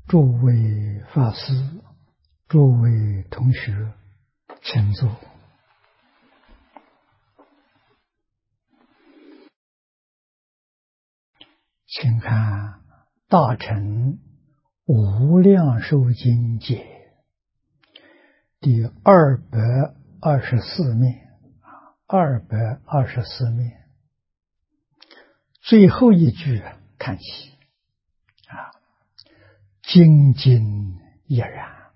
诸位法师，诸位同学，请坐。请看《大乘无量寿经解》第224面，224面最后一句看起精进亦然，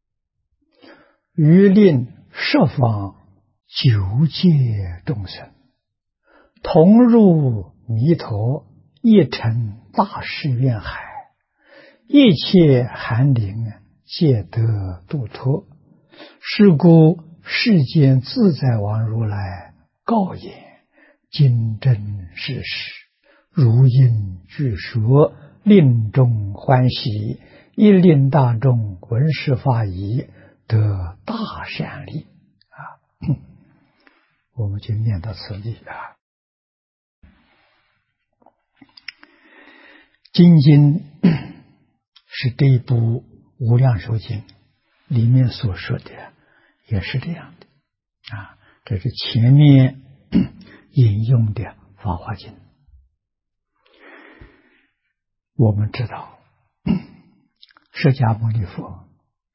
于令十方九界众生同入弥陀一尘大誓愿海，一切寒灵皆得度脱。是故世间自在王如来告言：今真事实，如应具说，令众欢喜，亦令大众闻是法已，得大善利。我们就念到此地经是这一部无量寿经里面所说的，也是这样的这是前面引用的法华经。我们知道释迦牟尼佛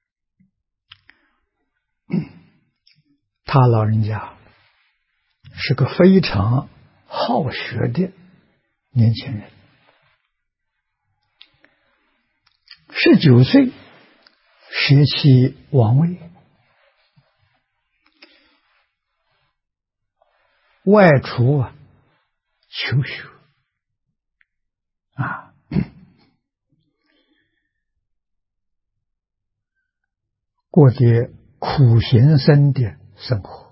他老人家是个非常好学的年轻人，19岁学习王位，外出求学过着苦行僧的生活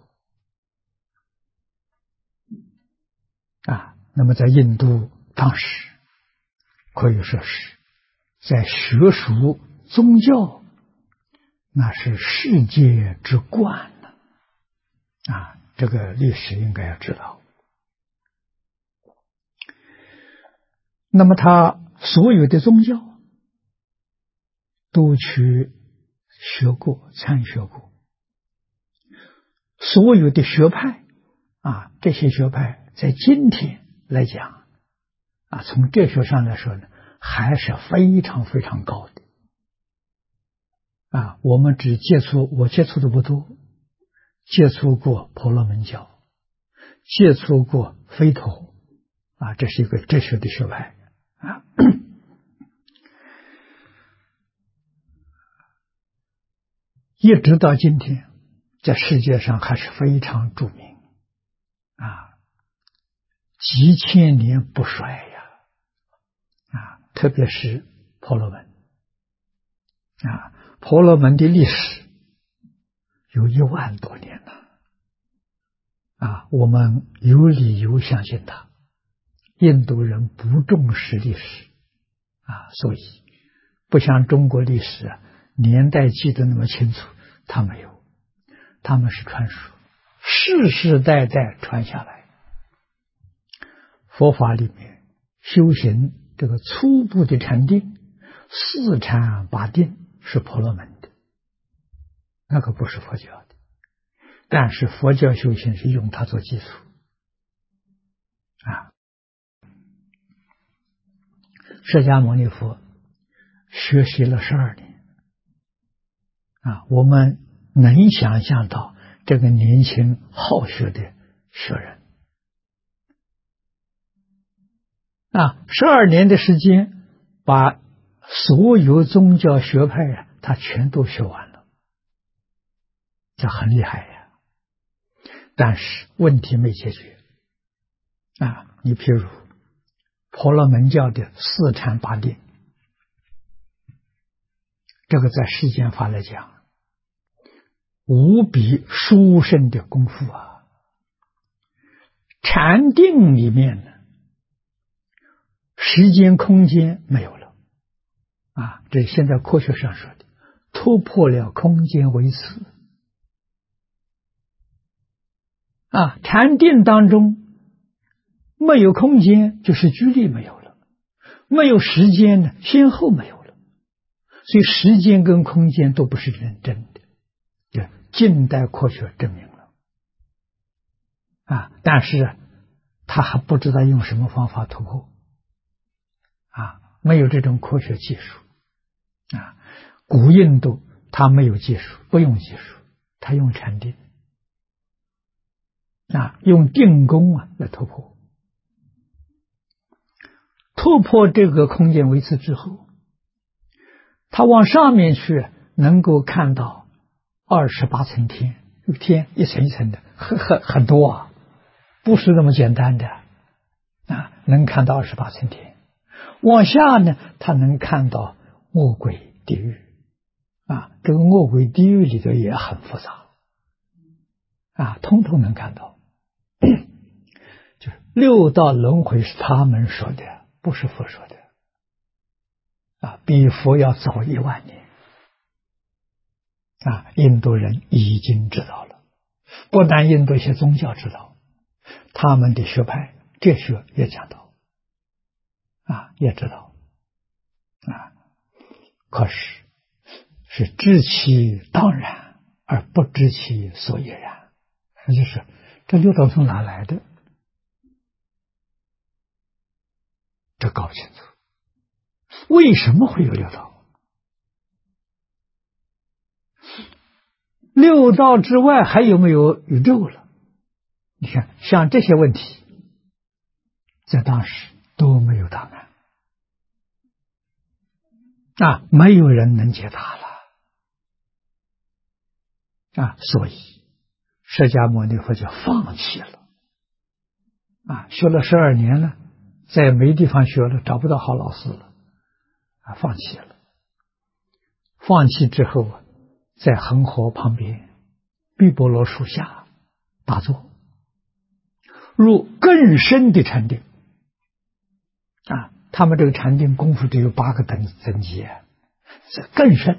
那么在印度当时可以说是在学术宗教那是世界之冠这个历史应该要知道。那么他所有的宗教都去学过参学过，所有的学派这些学派在今天来讲从哲学上来说呢，还是非常非常高的我们我接触的不多，接触过婆罗门教，接触过吠陀这是一个哲学的学派一直到今天在世界上还是非常著名几千年不衰特别是婆罗门婆罗门的历史有1万多年了我们有理由相信它。印度人不重视历史所以不像中国历史年代记得那么清楚，他没有，他们是传说，世世代代传下来。佛法里面修行这个初步的禅定4禅8定是婆罗门的，那个不是佛教的，但是佛教修行是用它做基础释迦牟尼佛学习了12年我们能想象到这个年轻好学的学人12年的时间把所有宗教学派他全都学完了，这很厉害但是问题没解决你譬如婆罗门教的4禅8定，这个在世间法来讲无比殊胜的功夫禅定里面呢，时间空间没有了这是现在科学上说的，突破了空间维次禅定当中没有空间，就是距离没有了，没有时间呢，先后没有了， 所以时间跟空间都不是认真的，就近代科学证明了但是他还不知道用什么方法突破没有这种科学技术古印度他没有技术，不用技术，他用禅定用定功来突破。突破这个空间维次之后，他往上面去，能够看到28层天，这个天一层一层的，很多不是那么简单的能看到28层天。往下呢，他能看到恶鬼地狱这个恶鬼地狱里头也很复杂通通能看到。就是六道轮回是他们说的，不是佛说的比佛要早10000年印度人已经知道了，不但印度一些宗教知道，他们的学派哲学也讲到也知道可是知其当然而不知其所以然，就是这六道从哪来的，这搞不清楚。为什么会有六道？六道之外还有没有宇宙了？你看，像这些问题，在当时都没有答案没有人能解答了所以释迦牟尼佛就放弃了学了12年了，在没地方学了，找不到好老师了放弃了。放弃之后在恒河旁边碧波罗树下打坐，入更深的禅定他们这个禅定功夫只有8个等级是更深。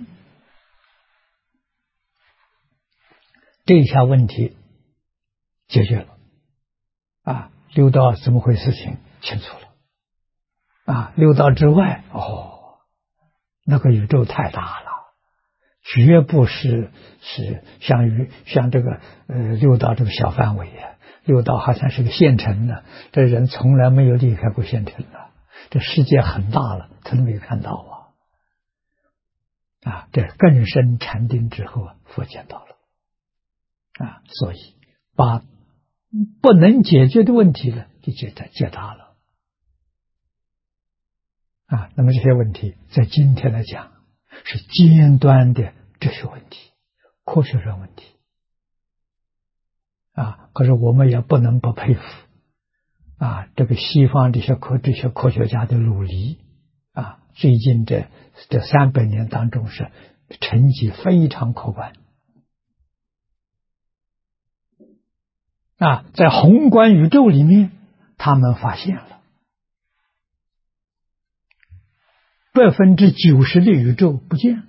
这一下问题解决了六道怎么回事情清楚了六道之外那个宇宙太大了，绝不是像这个六道这个小范围六道好像是个县城呢，这人从来没有离开过县城这世界很大了，他都没有看到这更深禅定之后佛见到了所以把不能解决的问题呢就解答了那么这些问题在今天来讲是尖端的哲学问题、科学上问题可是我们也不能不佩服这个西方这些科学家的努力最近这300年当中是成绩非常可观在宏观宇宙里面他们发现了90%的宇宙不见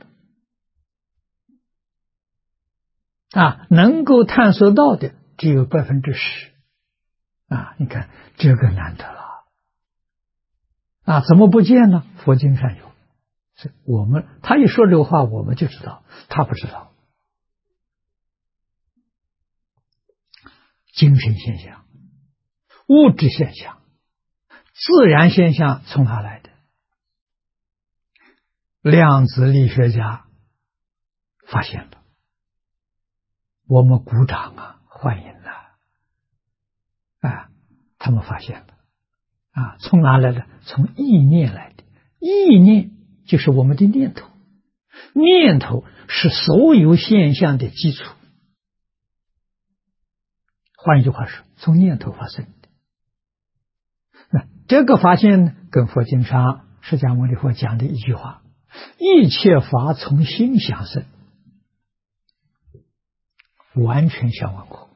了能够探索到的只有10%你看这个难得了怎么不见呢？佛经上有，他一说这个话我们就知道，他不知道。精神现象、物质现象、自然现象从哪来的？量子力学家发现了，我们鼓掌欢迎他们发现了从哪来的？从意念来的。意念就是我们的念头，念头是所有现象的基础。换一句话说，从念头发生的。那这个发现呢，跟佛经上释迦牟尼佛讲的一句话：一切法从心想生，完全相吻合。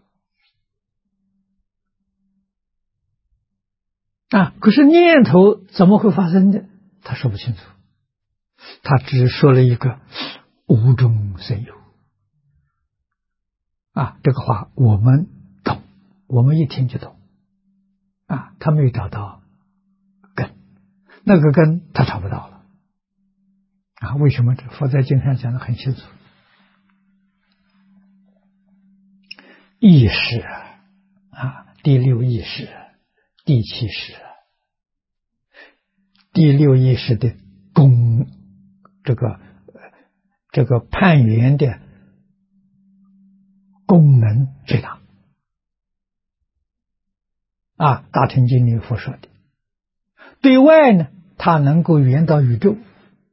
可是念头怎么会发生的？他说不清楚，他只说了一个无中生有。这个话我们懂，我们一听就懂。他没有找到根，那个根他找不到了。 为什么佛在经上讲的很清楚？意识第六意识、第七识，第六意识的这个攀缘的功能最大大乘经里佛说的。对外呢，它能够圆到宇宙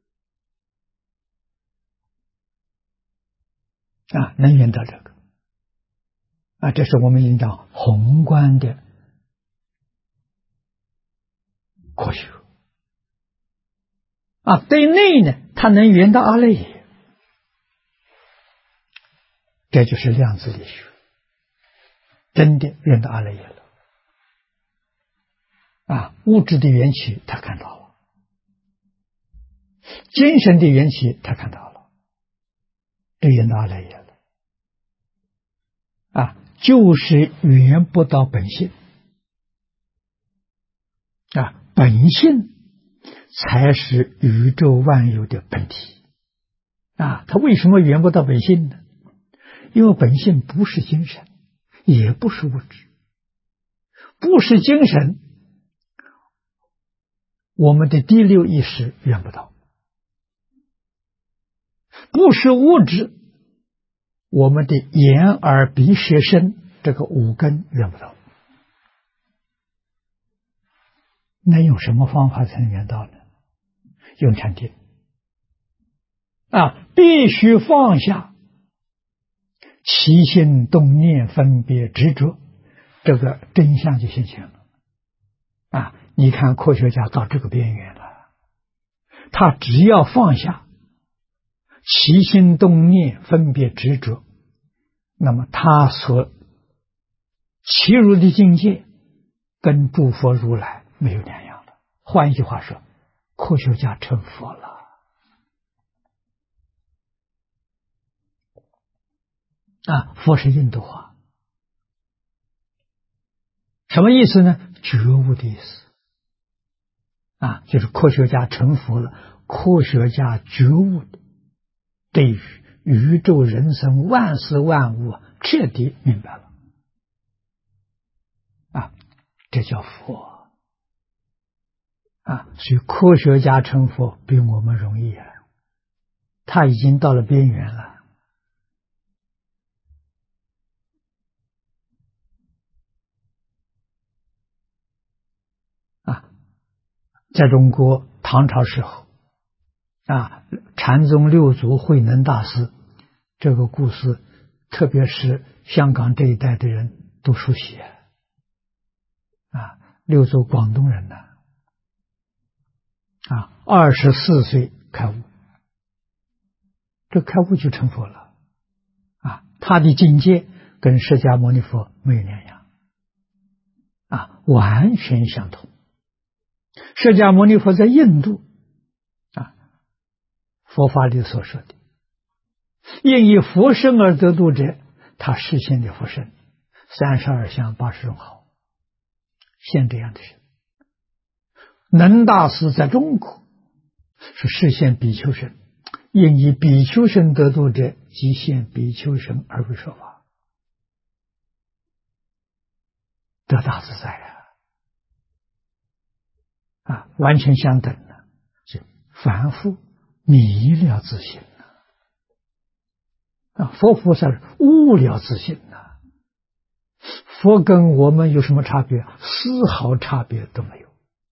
能圆到这个这是我们应当宏观的科学对内呢，它能圆到阿赖耶，这就是量子力学，真的圆到阿赖耶了物质的缘起他看到了，精神的缘起他看到了，这圆到阿赖耶了就是圆不到本性本性才是宇宙万有的本体他为什么圆不到本性呢？因为本性不是精神，也不是物质，不是精神，我们的第六意识圆不到；不是物质，我们的眼耳鼻舌身这个五根圆不到。那用什么方法才能圆到呢？用禅定必须放下起心动念分别执着，这个真相就现前了你看科学家到这个边缘了，他只要放下起心动念分别执着，那么他所契入的境界跟诸佛如来没有两样了。换一句话说，科学家成佛了佛是印度话，什么意思呢？觉悟的意思就是科学家成佛了，科学家觉悟的对于宇宙人生万事万物彻底明白了这叫佛所以科学家成佛比我们容易他已经到了边缘了在中国唐朝时候禅宗六祖慧能大师这个故事，特别是香港这一带的人都熟悉六祖广东人24岁开悟，这开悟就成佛了他的境界跟释迦牟尼佛没有两样完全相同。释迦牟尼佛在印度佛法里所说的因以佛身而得度者，他实现的佛身32相80种好，现这样的人。能大师在中国是实现比丘身，因以比丘身得度者，即现比丘身而不说法，得大自在完全相等的，是凡夫迷了自信佛菩萨悟了自信佛跟我们有什么差别？丝毫差别都没有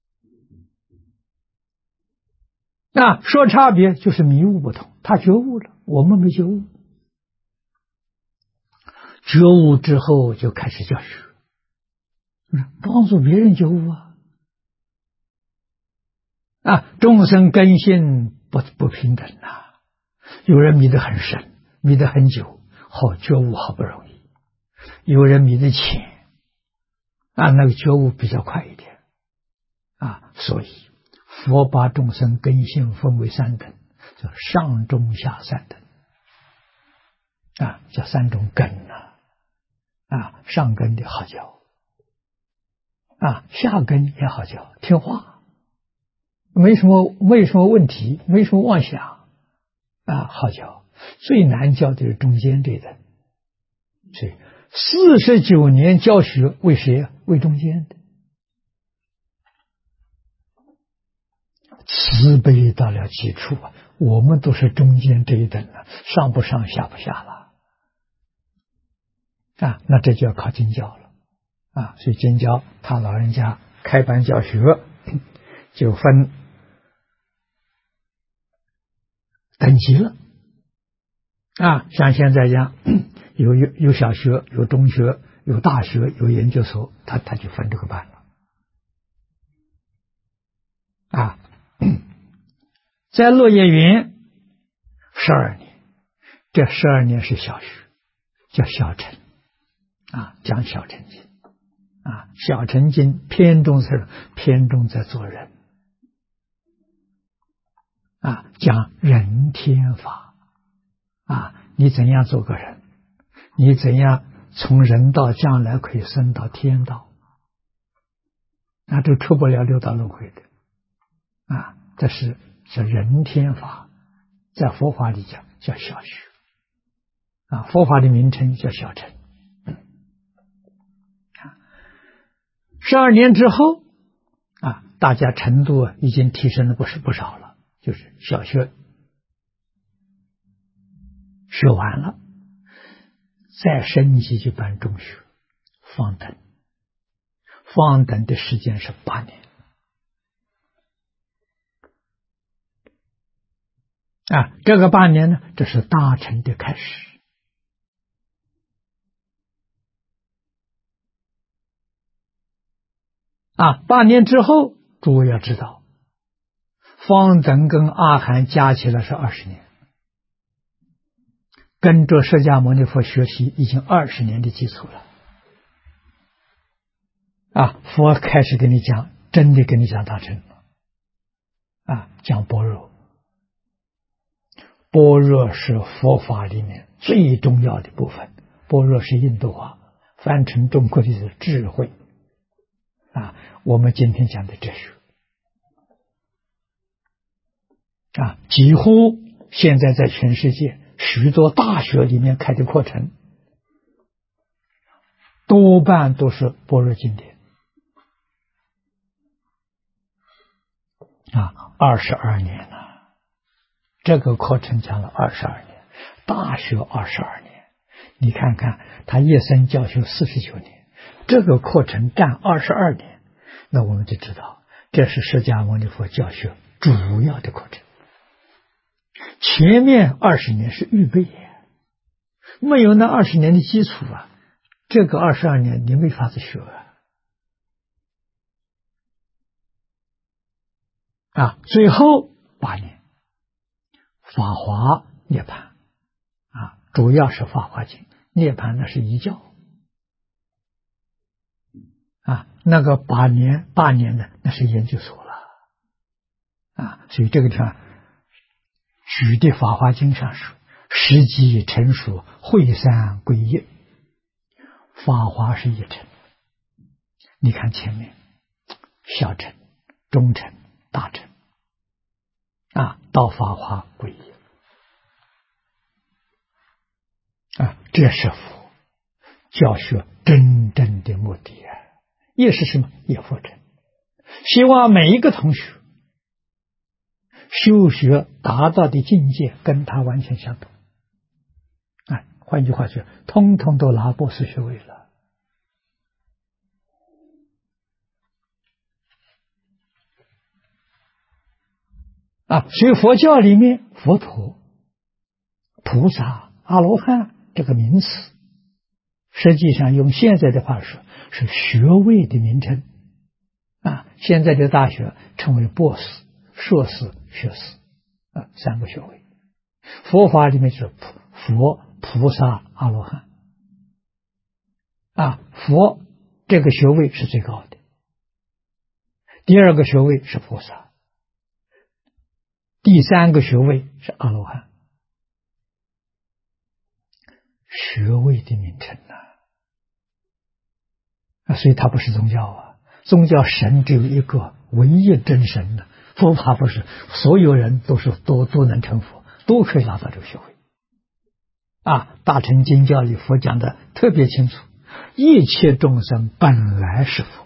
说差别就是迷悟不同，他觉悟了，我们没觉悟。觉悟之后就开始教学，帮助别人觉悟众生根性不平等有人迷得很深，迷得很久，觉悟好不容易；有人迷得浅那个觉悟比较快一点所以佛把众生根性分为三等，叫上中下三等叫三种根上根的好教下根也好教，听话，没什么问题，没什么妄想好教，最难教的是中间这一等。所以49年教学为谁啊？为中间的。慈悲到了极处啊，我们都是中间这一等了，上不上下不下了那这就要靠经教了所以经教他老人家开班教学就分等级了像现在讲有小学，有中学，有大学，有研究所，他就分这个班了在落叶园12年，这12年是小学，叫小乘讲小乘经小乘经偏重在做人讲人天法你怎样做个人，你怎样从人道将来可以升到天道这出不了六道轮回的这是人天法，在佛法里讲叫小学佛法的名称叫小乘12年之后大家程度已经提升了不少了，就是小学学完了，再升级就办中学方等，方等的时间是8年这个8年呢，这是大乘的开始8年之后，诸位要知道，方等跟阿含加起来是20年，跟着释迦牟尼佛学习已经20年的基础了佛开始跟你讲，真的跟你讲大乘讲般若。般若是佛法里面最重要的部分，般若是印度话，翻成中国的是智慧我们今天讲的哲学几乎现在在全世界许多大学里面开的课程多半都是般若经典22年了，这个课程讲了22年，大学22年，你看看他一生教学49年，这个课程占22年，那我们就知道这是释迦牟尼佛教学主要的课程。前面20年是预备没有那20年的基础这个22年你没法子学最后8年法华涅槃主要是法华经，涅槃那是一教那个8年呢，那是研究所了所以这个地方举的法华经上说，时机成熟，会三归一，法华是一乘。你看前面小乘、中乘、大乘到法华归一这是佛教学真正的目的也是什么？也佛乘。希望每一个同学修学达到的境界跟他完全相同换句话说，通通都拿博士学位了所以佛教里面佛陀、菩萨、阿罗汉这个名词，实际上用现在的话说是学位的名称现在的大学称为博士、硕士、学士3个学位。佛法里面就是佛、菩萨、阿罗汉佛这个学位是最高的，第2个学位是菩萨，第3个学位是阿罗汉。学位的名称所以它不是宗教宗教神只有一个，唯一真神佛法不是所有人都能成佛， 都可以拿到这个学位。大乘经教里佛讲的特别清楚，一切众生本来是佛。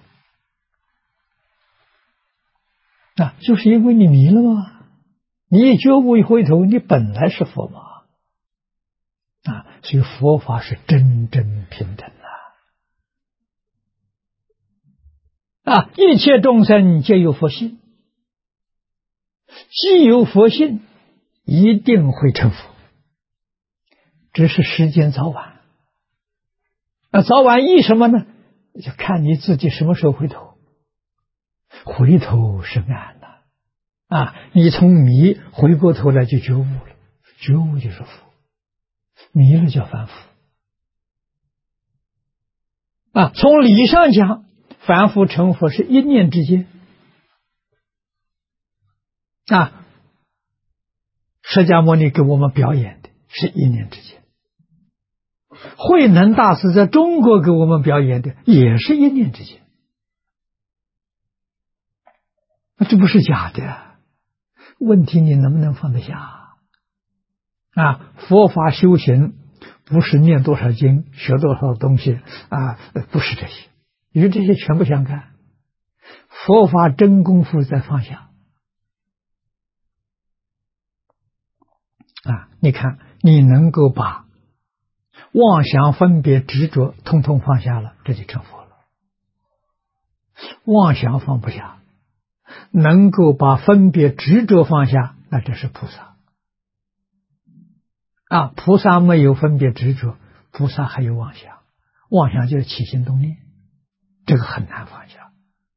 就是因为你迷了嘛，你一觉悟一回头，你本来是佛嘛。所以佛法是真正平等一切众生皆有佛性，既有佛性，一定会成佛，只是时间早晚。早晚依什么呢？就看你自己什么时候回头。回头是岸你从迷回过头来就觉悟了，觉悟就是佛，迷了叫凡夫。从理上讲，凡夫成佛是一念之间。释迦牟尼给我们表演的是一念之间，慧能大师在中国给我们表演的也是一念之间。这不是假的，问题你能不能放得下？佛法修行不是念多少经学多少东西不是这些，与这些全不相干。佛法真功夫在放下你看你能够把妄想分别执着通通放下了，这就成佛了。妄想放不下，能够把分别执着放下，那这是菩萨菩萨没有分别执着，菩萨还有妄想，妄想就是起心动念，这个很难放下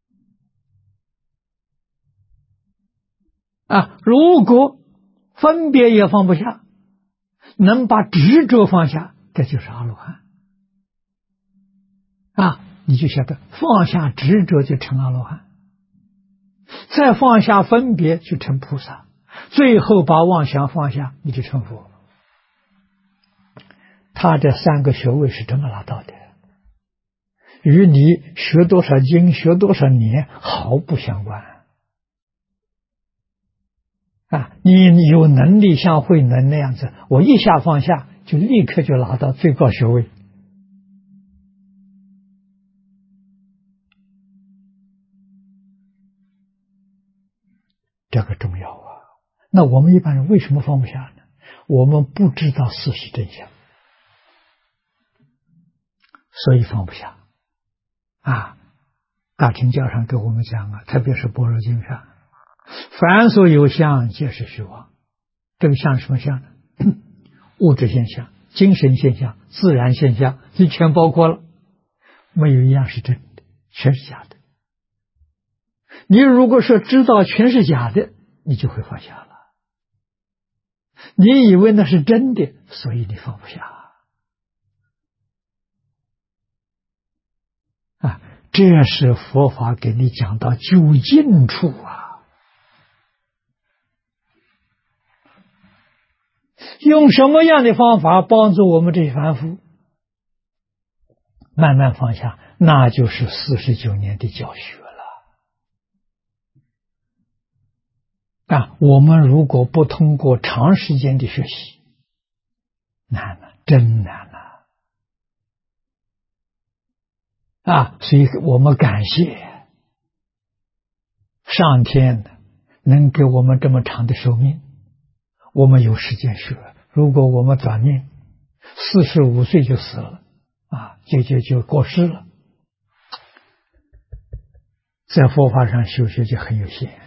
如果分别也放不下，能把执着放下，这就是阿罗汉你就晓得放下执着就成阿罗汉，再放下分别就成菩萨，最后把妄想放下，你就成佛。他这三个学位是这么拿到的，与你学多少经学多少年毫不相关你有能力像慧能那样子，我一下放下就立刻就拿到最高学位。这个重要那我们一般人为什么放不下呢？我们不知道事实真相，所以放不下大乘教上给我们讲特别是般若经上，凡所有相皆是虚妄。这个相是什么相呢？物质现象、精神现象、自然现象，这全包括了，没有一样是真的，全是假的。你如果说知道全是假的，你就会放下了。你以为那是真的，所以你放不下这是佛法给你讲到究竟处用什么样的方法帮助我们这些凡夫慢慢放下？那就是49年的教学了我们如果不通过长时间的学习，难了，真难了所以我们感谢上天能给我们这么长的寿命，我们有时间学。如果我们短命，45岁就死了就过世了，在佛法上修学就很有限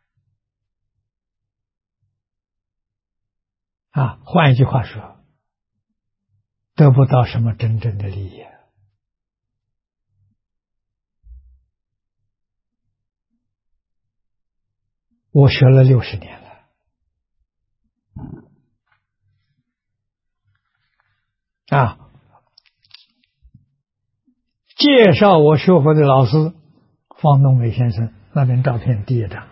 换一句话说，得不到什么真正的利益我学了60年了介绍我学佛的老师方东美先生，那张照片第一张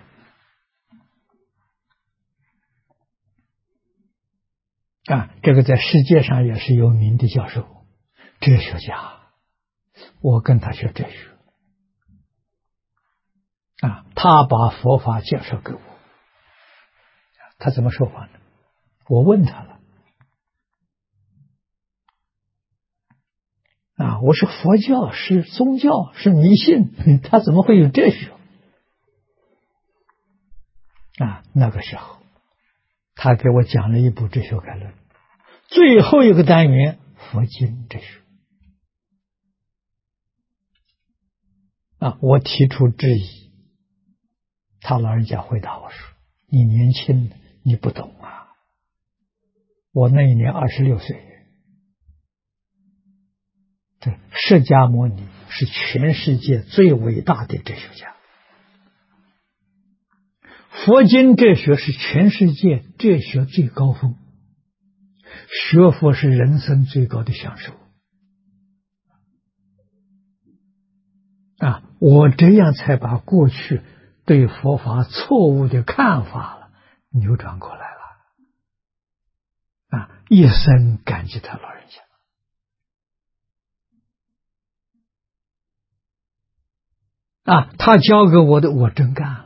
这个在世界上也是有名的教授，哲学家，我跟他学哲学他把佛法介绍给我，他怎么说法呢？ 我问他了，我是佛教，是宗教，是迷信，他怎么会有哲学？那个时候，他给我讲了一部哲学概论，最后一个单元佛经哲学。我提出质疑，他老人家回答我说：“你年轻，你不懂啊。我那一年26岁。这释迦牟尼是全世界最伟大的哲学家，佛经哲学是全世界哲学最高峰，学佛是人生最高的享受。我这样才把过去对佛法错误的看法扭转过来了。一生感激他老人家。他教给我的，我真干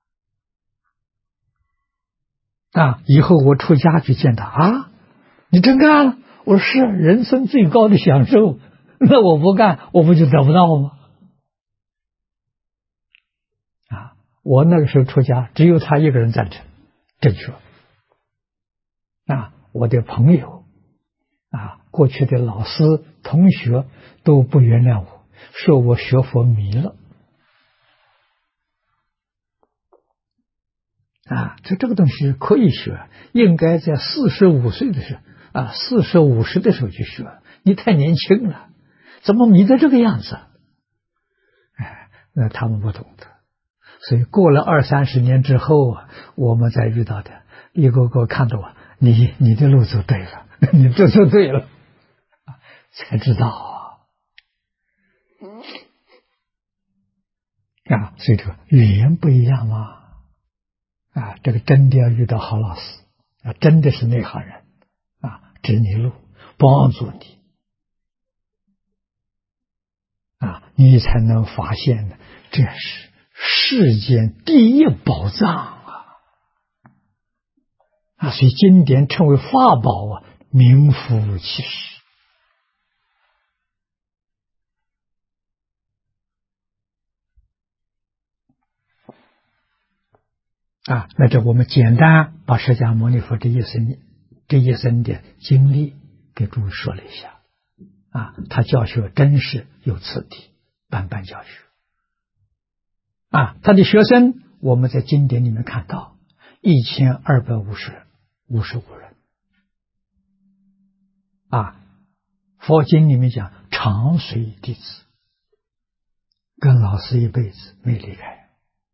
了。以后我出家去见他，你真干了？我说是，人生最高的享受，那我不干，我不就得不到吗？我那个时候出家，只有他一个人赞成正确。我的朋友过去的老师同学都不原谅我，说我学佛迷了。这个东西可以学，应该在45岁的时候40、50的时候去学。你太年轻了，怎么迷得这个样子？那他们不懂得。所以过了20、30年之后我们才遇到的，一个个看着我，你的路走对了，你这走对了，才知道所以这个语言不一样嘛。这个真的要遇到好老师真的是内行人指你路，帮助你你才能发现呢，这是世间第一宝藏所以经典称为法宝名副其实。那这我们简单把释迦牟尼佛这一生的经历给诸位说了一下他教学真是有次第，班班教学他的学生我们在经典里面看到1255人佛经里面讲长随弟子，跟老师一辈子没离开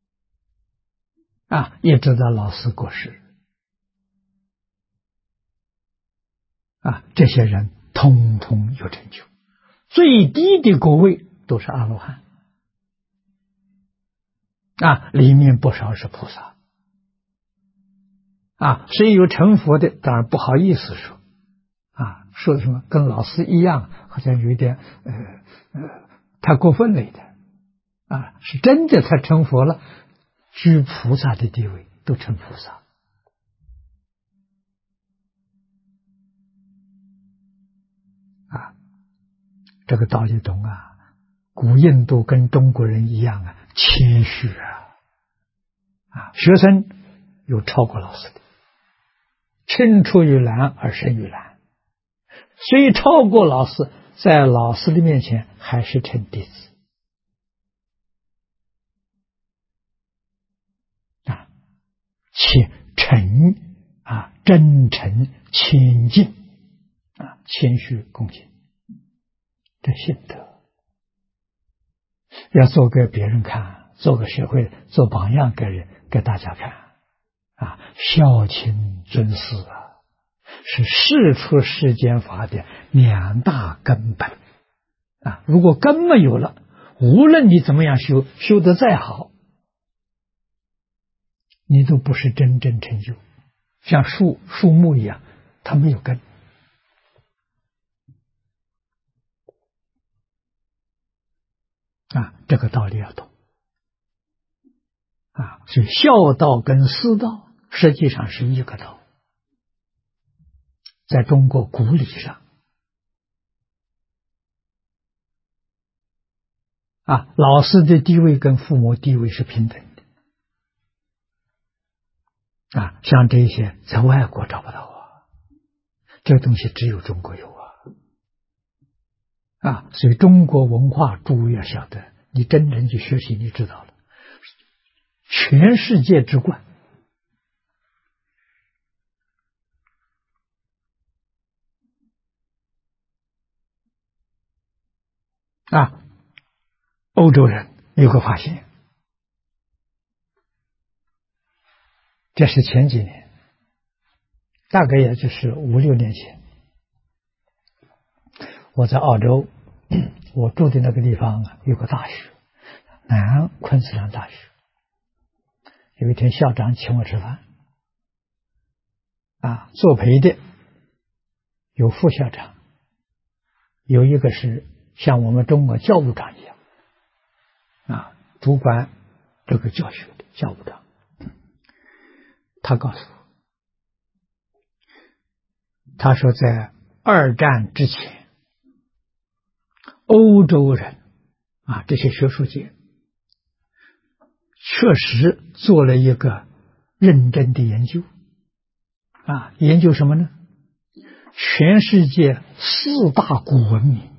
一直到老师过世这些人通通有成就，最低的果位都是阿罗汉里面不少是菩萨谁有成佛的当然不好意思说说什么跟老师一样，好像有一点太过分了一点是真的他成佛了，居菩萨的地位，都成菩萨这个道理懂古印度跟中国人一样谦虚学生有超过老师的，青出于蓝而胜于蓝，虽超过老师，在老师的面前还是称弟子且诚真诚谦敬谦虚恭敬，这信德要做给别人看，做个社会做榜样给大家看孝亲尊师是世出世间法的2大根本如果根没有了，无论你怎么样修得再好，你都不是真正成就。像树木一样，它没有根这个道理要懂所以孝道跟师道实际上是一个道在中国古礼上老师的地位跟父母地位是平等的像这些在外国找不到这个东西只有中国有所以中国文化诸位要晓得，你真正去学习，你知道了，全世界之冠欧洲人有个发现，这是前几年，大概也就是5、6年前，我在澳洲，我住的那个地方有个大学，南昆士兰大学。有一天校长请我吃饭作陪的有副校长，有一个是像我们中国教务长一样主管这个教学的教务长。他告诉我，他说在2战之前，欧洲人这些学术界确实做了一个认真的研究研究什么呢？全世界4大古文明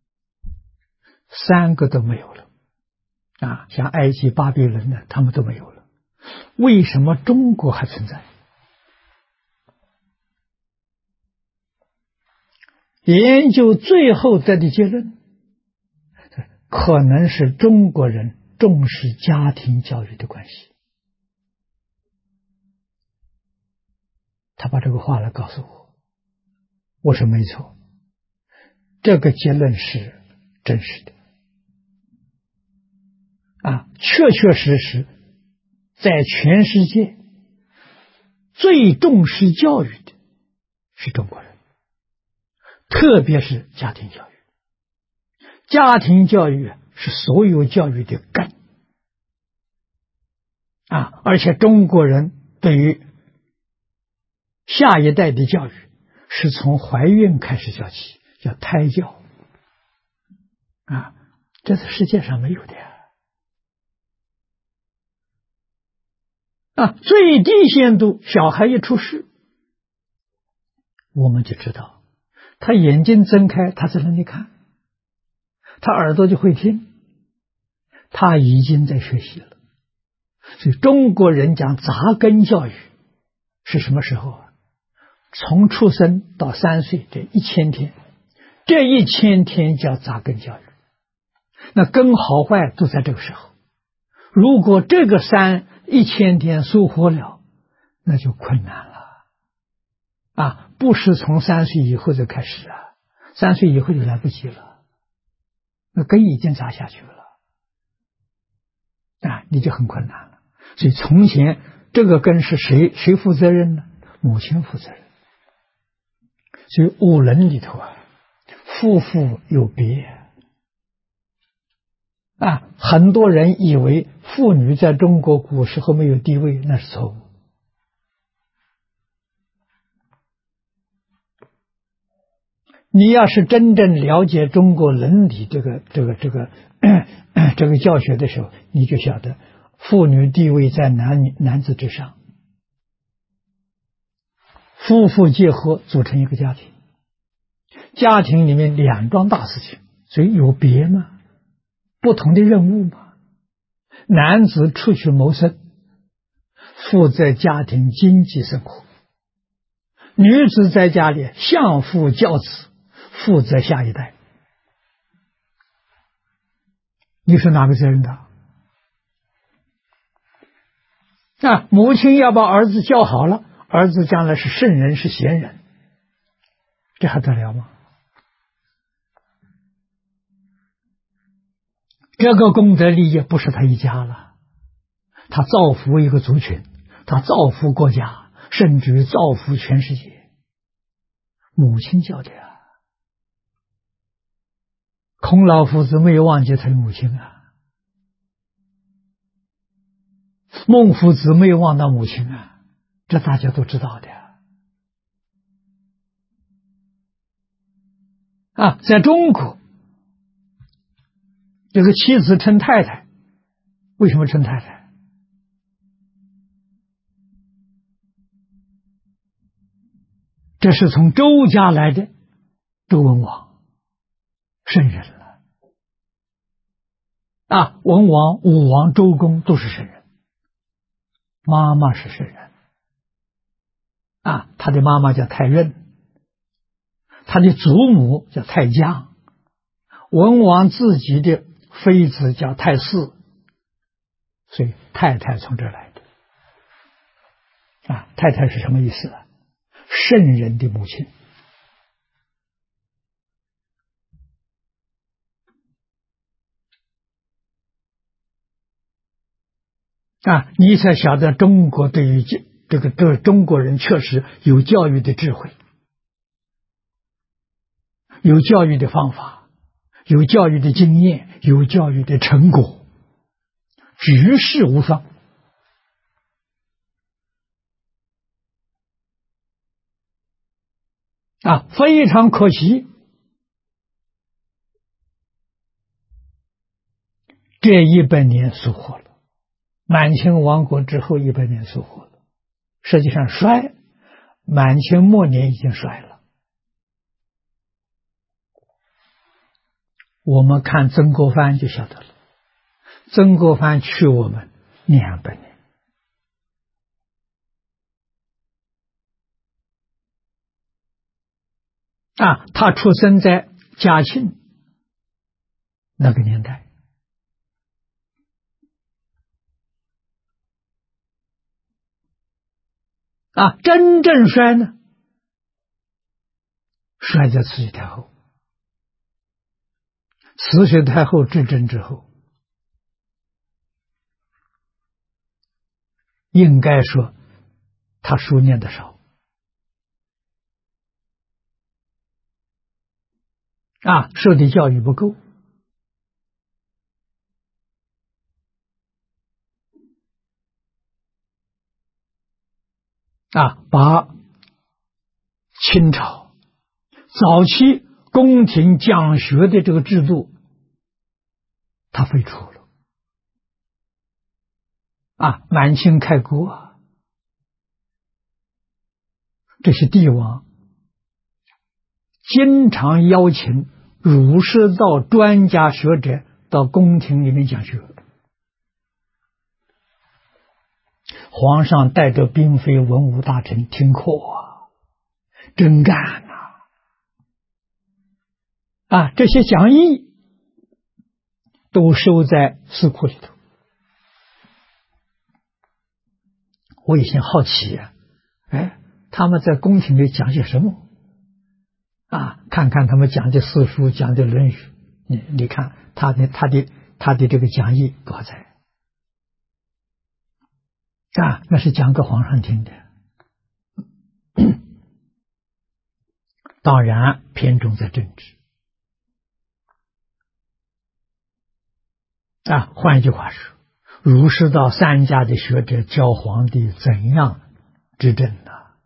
3个都没有了像埃及、巴比伦的他们都没有了，为什么中国还存在？研究最后得的结论，可能是中国人重视家庭教育的关系。他把这个话来告诉我，我说没错，这个结论是真实的确确实实在全世界最重视教育的是中国人，特别是家庭教育。家庭教育是所有教育的根而且中国人对于下一代的教育是从怀孕开始教起，叫胎教这是世界上没有的最低限度小孩一出世，我们就知道他眼睛睁开，他在那里看，他耳朵就会听，他已经在学习了。所以中国人讲扎根教育是什么时候从出生到3岁这1000天，这1000天叫扎根教育，那根好坏都在这个时候。如果这个1000天疏忽了，那就困难了不是从3岁以后就开始3岁以后就来不及了，那根已经扎下去了你就很困难了。所以从前这个根是谁负责任呢？母亲负责任。所以五伦里头夫妇有别很多人以为妇女在中国古时候没有地位，那是错误。你要是真正了解中国伦理这个教学的时候，你就晓得妇女地位在男子之上，夫妇结合组成一个家庭，家庭里面2桩大事情，所以有别嘛，不同的任务嘛。男子出去谋生，负责家庭经济生活；女子在家里相夫教子，负责下一代。你说哪个责任大？母亲要把儿子教好了，儿子将来是圣人，是贤人，这还得了吗？这个功德利益不是他一家了，他造福一个族群，他造福国家，甚至于造福全世界。母亲教的孔老夫子没有忘记他的母亲孟夫子没有忘到母亲这大家都知道的在中国，这个妻子称太太，为什么称太太？这是从周家来的，周文王，圣人了。文王、武王、周公都是圣人，妈妈是圣人。他的妈妈叫太任，他的祖母叫太姜，文王自己的妃子叫太姒，所以太太从这儿来的。太太是什么意思啊？圣人的母亲。你才晓得中国对于这个中国人确实有教育的智慧，有教育的方法，有教育的经验，有教育的成果，举世无双。非常可惜，这100年疏忽了。满清亡国之后100年疏忽了，实际上衰，满清末年已经衰了。我们看曾国藩就晓得了，曾国藩去我们200年。他出生在嘉庆那个年代。真正衰呢，衰在慈禧太后。慈禧太后执政之后，应该说他书念的少。受的教育不够。把清朝早期宫廷讲学的这个制度他废除了。满清开国，这些帝王经常邀请儒释道专家学者到宫廷里面讲学，皇上带着嫔妃文武大臣听课真干这些讲义都收在寺库里头。我以前好奇他们在宫廷里讲些什么看看他们讲的四书，讲的《论语》，你看他的这个讲义多在那是讲给皇上听的。当然偏重在政治换一句话说，儒释道3家的学者教皇帝怎样执政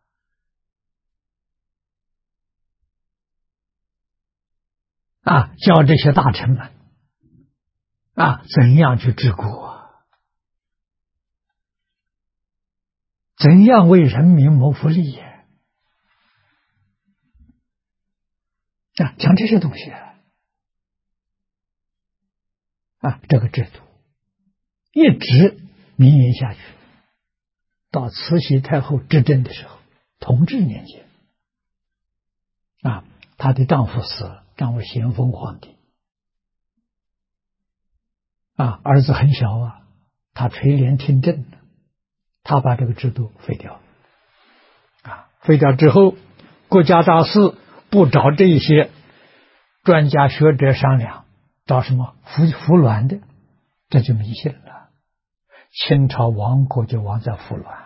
教这些大臣们怎样去治国怎样为人民谋福利讲这些东西这个制度一直绵延下去，到慈禧太后执政的时候，同治年间她的丈夫死了，丈夫咸丰皇帝儿子很小他垂帘听政，他把这个制度废掉废掉之后，国家大事不找这一些专家学者商量，找什么服鸾的，这就迷信了。清朝亡国就亡在服鸾，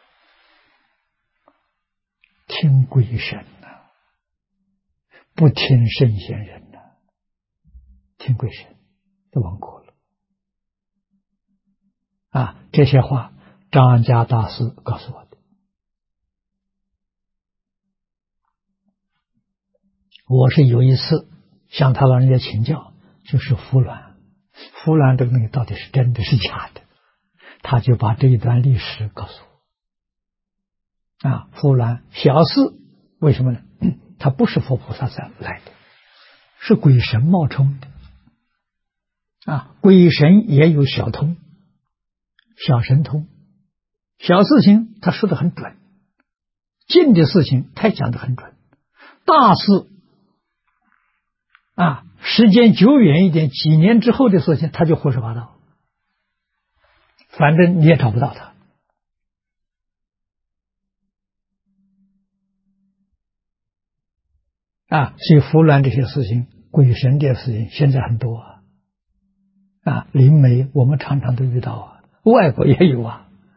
听鬼神不听圣贤人听鬼神就亡国了这些话张家大师告诉我的。我是有一次向他老人家请教，就是服鸾。服鸾这个东西到底是真的是假的？他就把这一段历史告诉我。服鸾小事，为什么呢？他不是佛菩萨来的，是鬼神冒充的。鬼神也有小通、小神通，小事情他说的很准，近的事情他讲的很准，大事时间久远一点，几年之后的事情，他就胡说八道，反正你也找不到他。所以服鸾这些事情，鬼神这些事情现在很多灵媒我们常常都遇到外国也有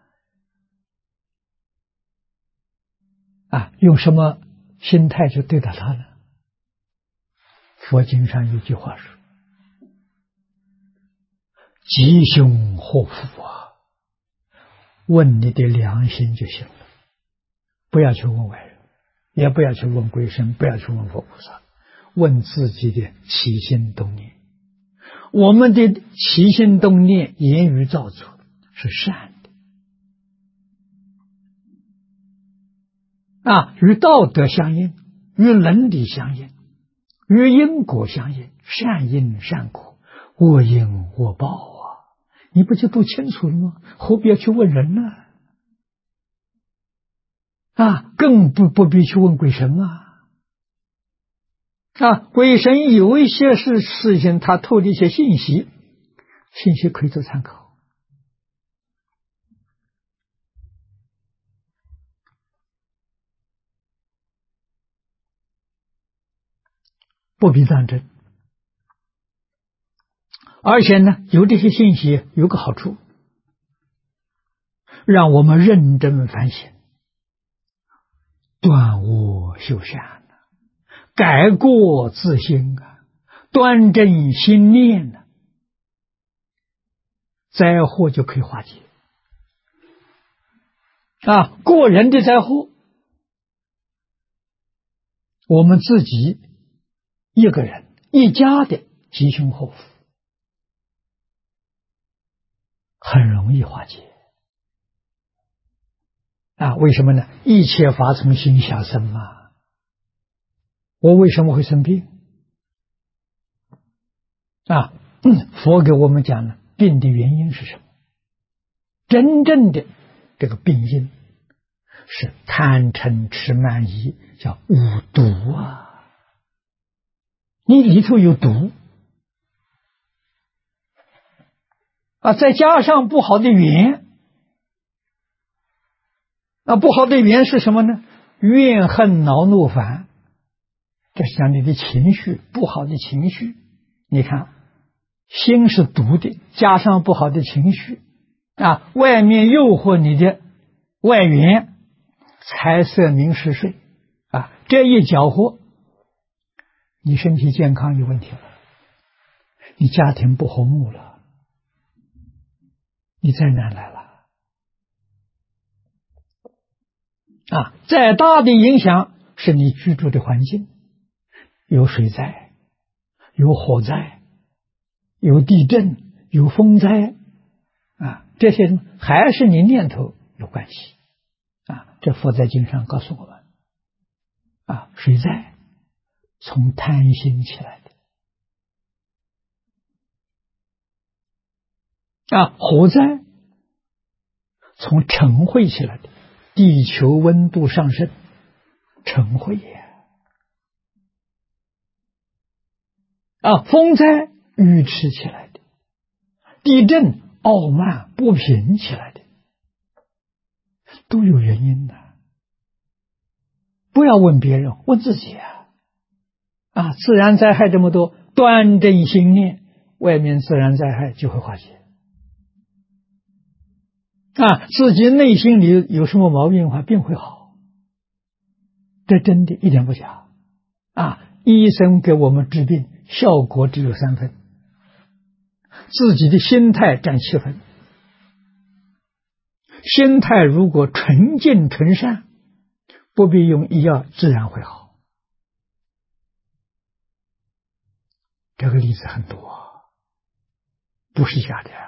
用什么心态去对待他呢？佛经上有句话说：吉凶祸福问你的良心就行了，不要去问外人，也不要去问鬼神，不要去问佛菩萨，问自己的起心动念。我们的起心动念、言语造作是善的与道德相应，与伦理相应，与因果相应，善因善果，恶因恶报你不就都清楚了吗？何必要去问人呢？更不必去问鬼神鬼神有一些事情他透的一些信息可以做参考。不必当真，而且呢，有这些信息有个好处，让我们认真反省，断恶修善，改过自新端正心念灾祸就可以化解过人的灾祸，我们自己一个人一家的吉凶祸福很容易化解为什么呢？一切法从心下生我为什么会生病佛给我们讲了病的原因是什么？真正的这个病因是贪嗔痴慢疑，叫五毒你里头有毒再加上不好的缘不好的缘是什么呢？怨恨恼怒烦，这是讲你的情绪，不好的情绪。你看心是毒的，加上不好的情绪外面诱惑你的外缘，财色名食睡这一搅和，你身体健康有问题了，你家庭不和睦了，你灾难来了再大的影响是你居住的环境，有水灾，有火灾，有地震，有风灾这些还是你念头有关系这佛在经上告诉我们水灾从贪心起来的火灾从嗔恚起来的，地球温度上升，嗔恚风灾愚痴起来的，地震傲慢不平起来的，都有原因的。不要问别人，问自己自然灾害这么多，端正心念，外面自然灾害就会化解自己内心里有什么毛病的话，病会好，这真的一点不假医生给我们治病效果只有3分，自己的心态占7分。心态如果纯净纯善，不必用医药，自然会好这个例子很多，不是假的。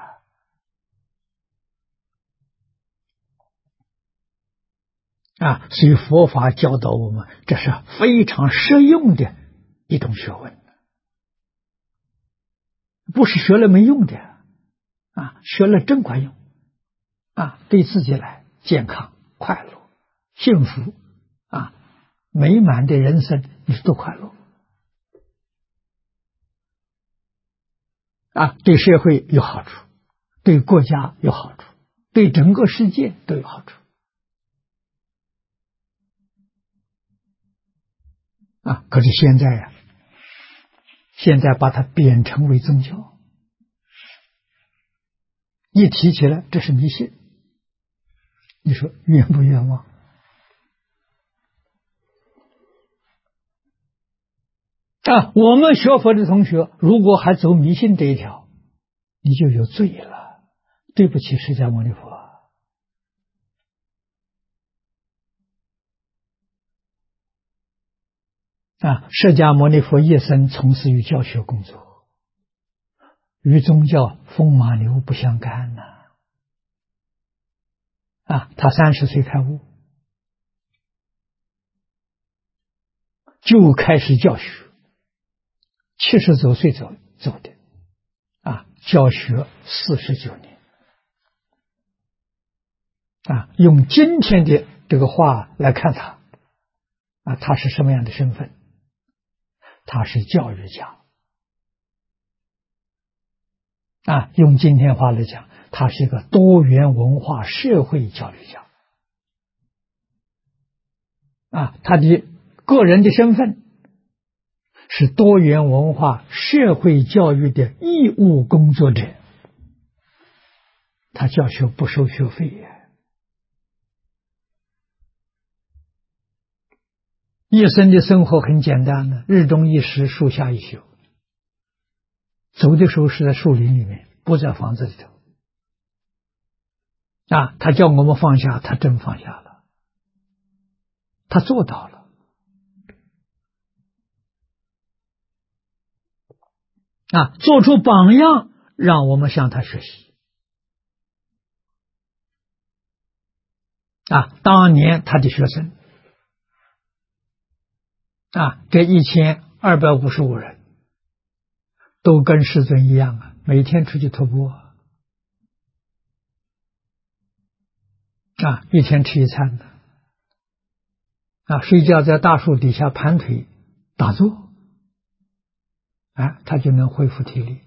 所以佛法教导我们，这是非常实用的一种学问，不是学了没用的学了真管用对自己来健康、快乐、幸福美满的人生，你是多快乐对社会有好处，对国家有好处，对整个世界都有好处可是现在把它贬成为宗教，一提起来这是迷信，你说冤不冤枉？我们学佛的同学，如果还走迷信这一条，你就有罪了，对不起释迦牟尼佛释迦牟尼佛一生从事于教学工作，与宗教风马牛不相干他30岁开悟，就开始教学，70多岁走的教学49年用今天的这个话来看他是什么样的身份？他是教育家用今天话来讲，他是一个多元文化社会教育家他的个人的身份是多元文化社会教育的义务工作者，他教学不收学费一生的生活很简单的，日中一食，树下一宿，走的时候是在树林里面，不在房子里头他叫我们放下，他真放下了，他做到了做出榜样，让我们向他学习当年他的学生这1255人都跟世尊一样每天出去徒步一天吃一餐睡觉在大树底下盘腿打坐他就能恢复体力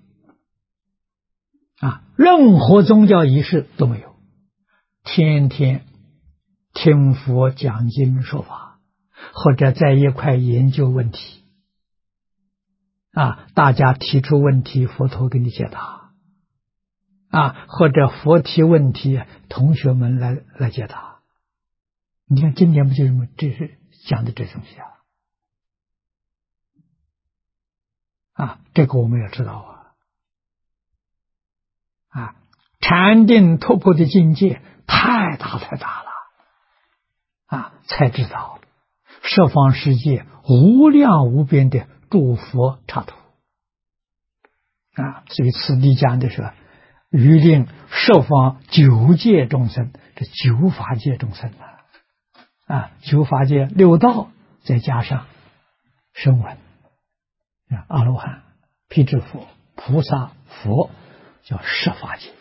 任何宗教仪式都没有，天天听佛讲经说法，或者在一块研究问题大家提出问题，佛陀给你解答或者佛提问题，同学们来解答。你看今天不就这是讲的这东西这个我们要知道禅定突破的境界太大了才知道十方世界无量无边的诸佛刹土所以此地讲的是于令十方九界众生，这九法界众生九法界六道，再加上声闻阿罗汉、辟支佛、菩萨、佛，叫十法界，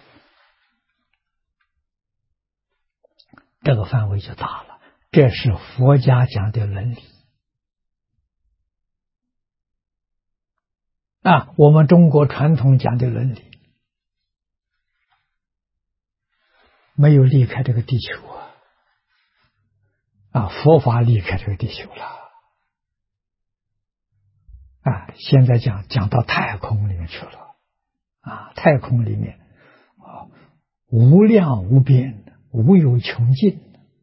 这个范围就大了。这是佛家讲的伦理我们中国传统讲的伦理没有离开这个地球佛法离开这个地球了现在讲到太空里面去了太空里面无量无边，无有穷尽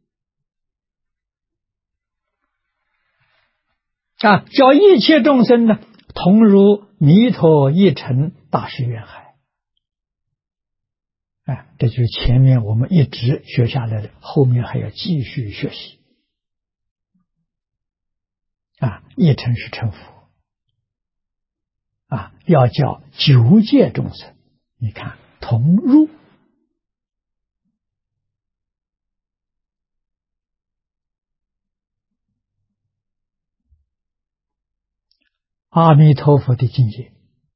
叫一切众生呢同入弥陀一尘大誓愿海这就是前面我们一直学下来的，后面还要继续学习一尘是成佛要叫九界众生，你看同入。阿弥陀佛的境界，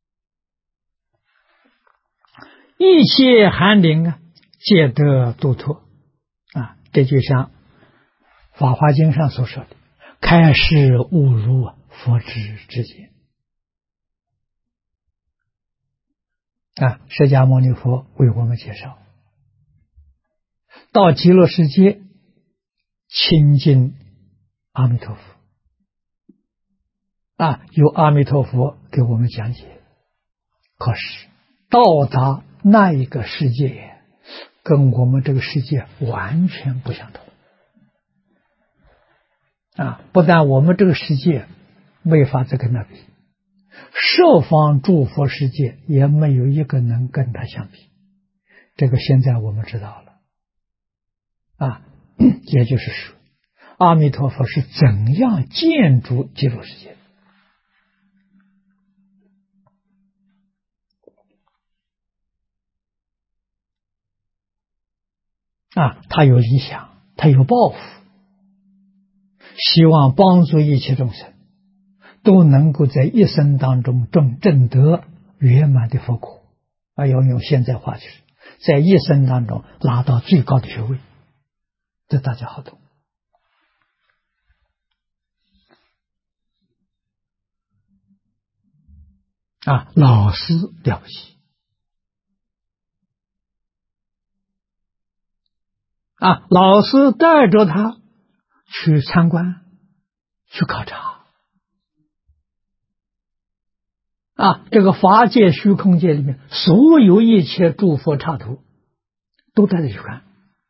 一切寒灵皆得度脱这就像《法华经》上所说的，开示悟入佛之之见释迦牟尼佛为我们介绍，到极乐世界亲近阿弥陀佛由阿弥陀佛给我们讲解。可是到达那一个世界，跟我们这个世界完全不相同不但我们这个世界没法子跟他比，十方诸佛世界也没有一个能跟他相比。这个现在我们知道了也就是说，阿弥陀佛是怎样建筑极乐世界他有理想，他有抱负，希望帮助一切众生都能够在一生当中证得圆满的佛果要用现在话就是在一生当中拿到最高的学位，这大家好懂老师了不起老师带着他去参观，去考察这个法界虚空界里面所有一切诸佛刹土都带着去看，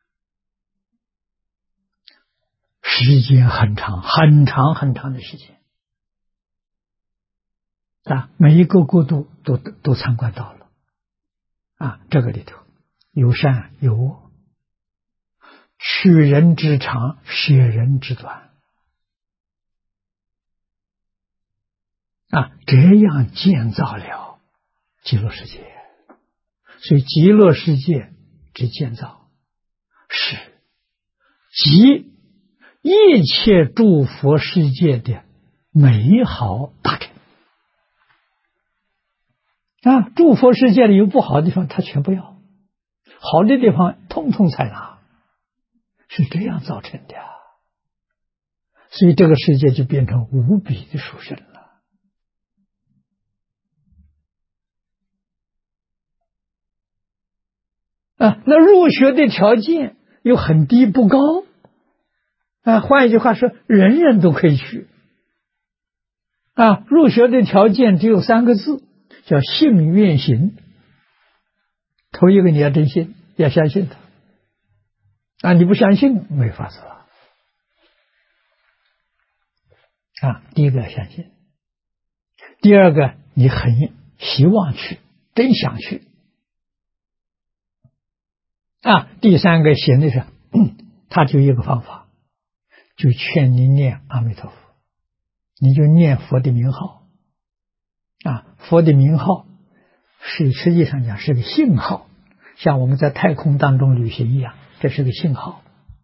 时间很长很长很长的时间每一个国度都参观到了这个里头有善有恶，取人之长，舍人之短这样建造了极乐世界。所以极乐世界之建造是集一切诸佛世界的美好大成诸佛世界里有不好的地方他全不要，好的地方通通采纳，是这样造成的所以这个世界就变成无比的殊胜了那入学的条件又很低不高换一句话说，人人都可以去入学的条件只有3个字，叫信愿行。头一个你要真信，要相信他你不相信没法子了第一个要相信，第二个你很希望去，真想去第三个行的是他就一个方法，就劝你念阿弥陀佛，你就念佛的名号佛的名号是实际上讲是个信号，像我们在太空当中旅行一样，这是个信号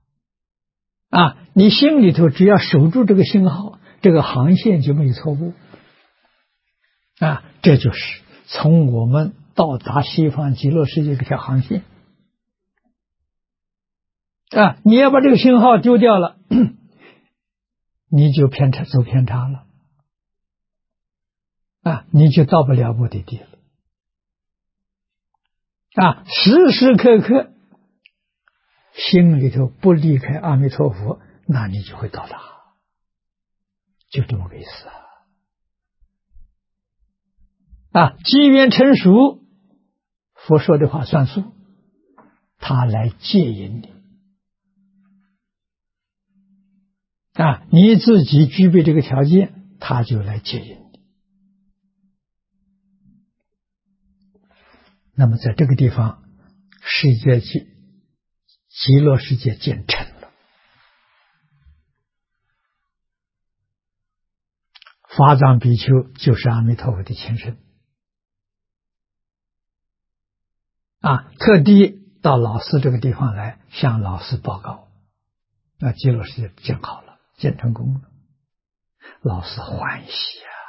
你心里头只要守住这个信号，这个航线就没有错误这就是从我们到达西方极乐世界这条航线你要把这个信号丢掉了你就走偏差了你就到不了目的地了时时刻刻心里头不离开阿弥陀佛，那你就会到达，就这么个意思机缘成熟，佛说的话算数，他来接引你你自己具备这个条件，他就来接引你。那么在这个地方，世界极乐世界建成了，法藏比丘就是阿弥陀佛的前身特地到老师这个地方来向老师报告。那极乐世界建好了，建成功了，老师欢喜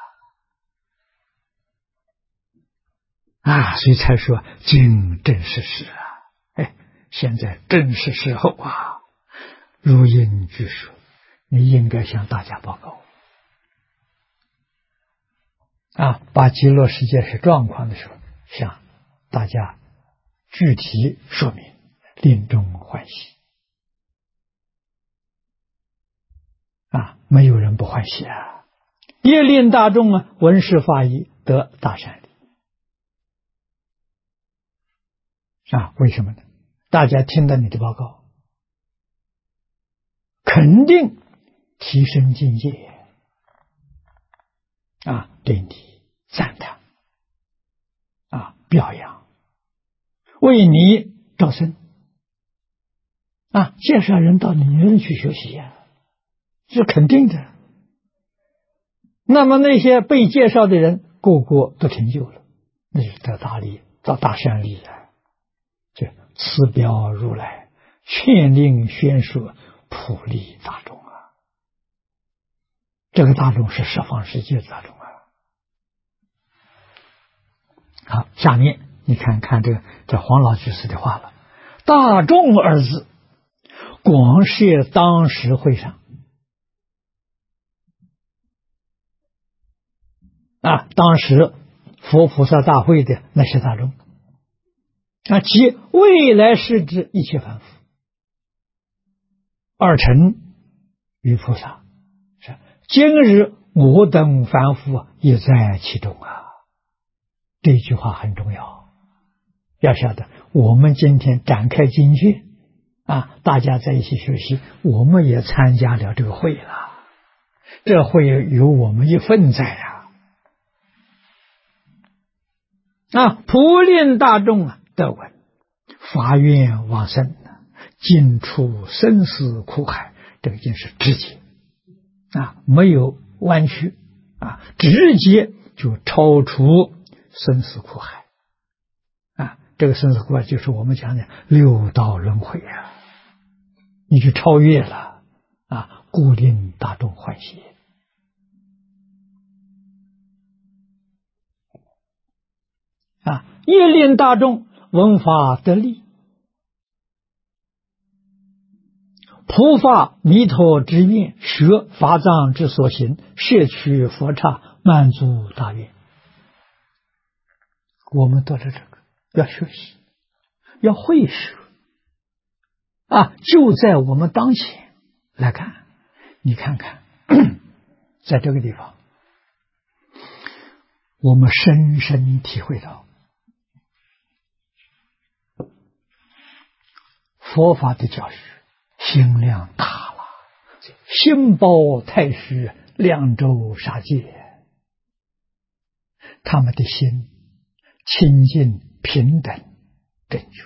所以才说今正是时现在正是时候如因据说，你应该向大家报告把极乐世界是状况的时候，向大家具体说明，临终欢喜没有人不欢喜业令大众闻是法义，得大善利为什么呢？大家听到你的报告，肯定提升境界对你赞叹表扬，为你招生介绍人到你那里去学习是肯定的。那么那些被介绍的人个个都成就了，那就是得大利，造大善利这慈表如来，劝令宣说，普利大众这个大众是十方世界的大众好，下面你看看这黄老居士的话了，大众二字广设当时会上当时佛菩萨大会的那些大众即未来世之一切凡夫，二乘与菩萨，今日我等凡夫也在其中这句话很重要，要晓得我们今天展开经卷大家在一起学习，我们也参加了这个会了，这会有我们一份在普令大众得闻发愿往生，尽出生死苦海，这个就是直接没有弯曲直接就超出生死苦海这个生死苦海就是我们讲的六道轮回你去超越了故令大众欢喜业令大众闻法得利，普发弥陀之愿，学法藏之所行，摄取佛刹，满足大愿。我们得了这个要学习，要会学就在我们当前来看，你看看在这个地方我们深深体会到佛法的教学心量大了，心包太虚，量周沙界，他们的心清净平等正觉，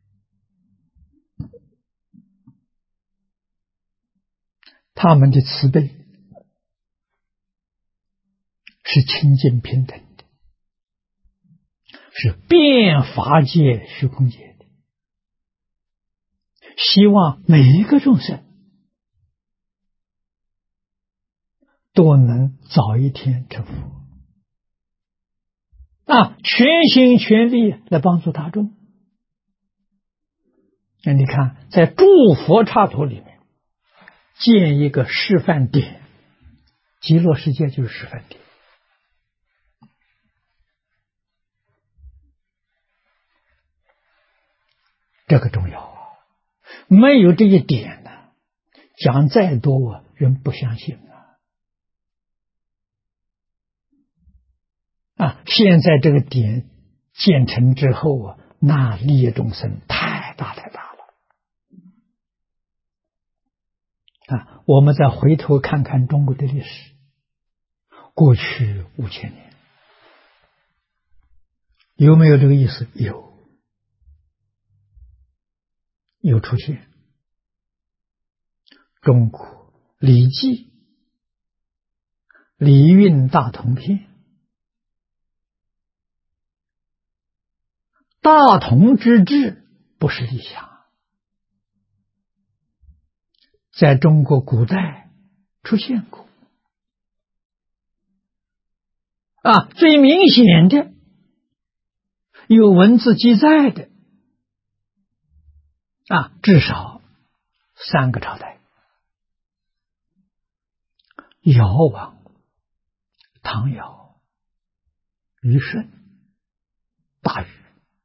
他们的慈悲是清净平等的，是遍法界虚空界的，希望每一个众生都能早一天成佛全心全力来帮助大众。那你看在诸佛刹土里面建一个示范点，极乐世界就是示范点这个重要没有这一点讲再多人不相信现在这个点建成之后那利益众生太大太大了我们再回头看看中国的历史，过去5000年有没有这个意思？有出现。中国礼记礼运大同篇大同之治不是理想，在中国古代出现过最明显的有文字记载的至少3个朝代：尧王、唐尧、虞舜、大禹。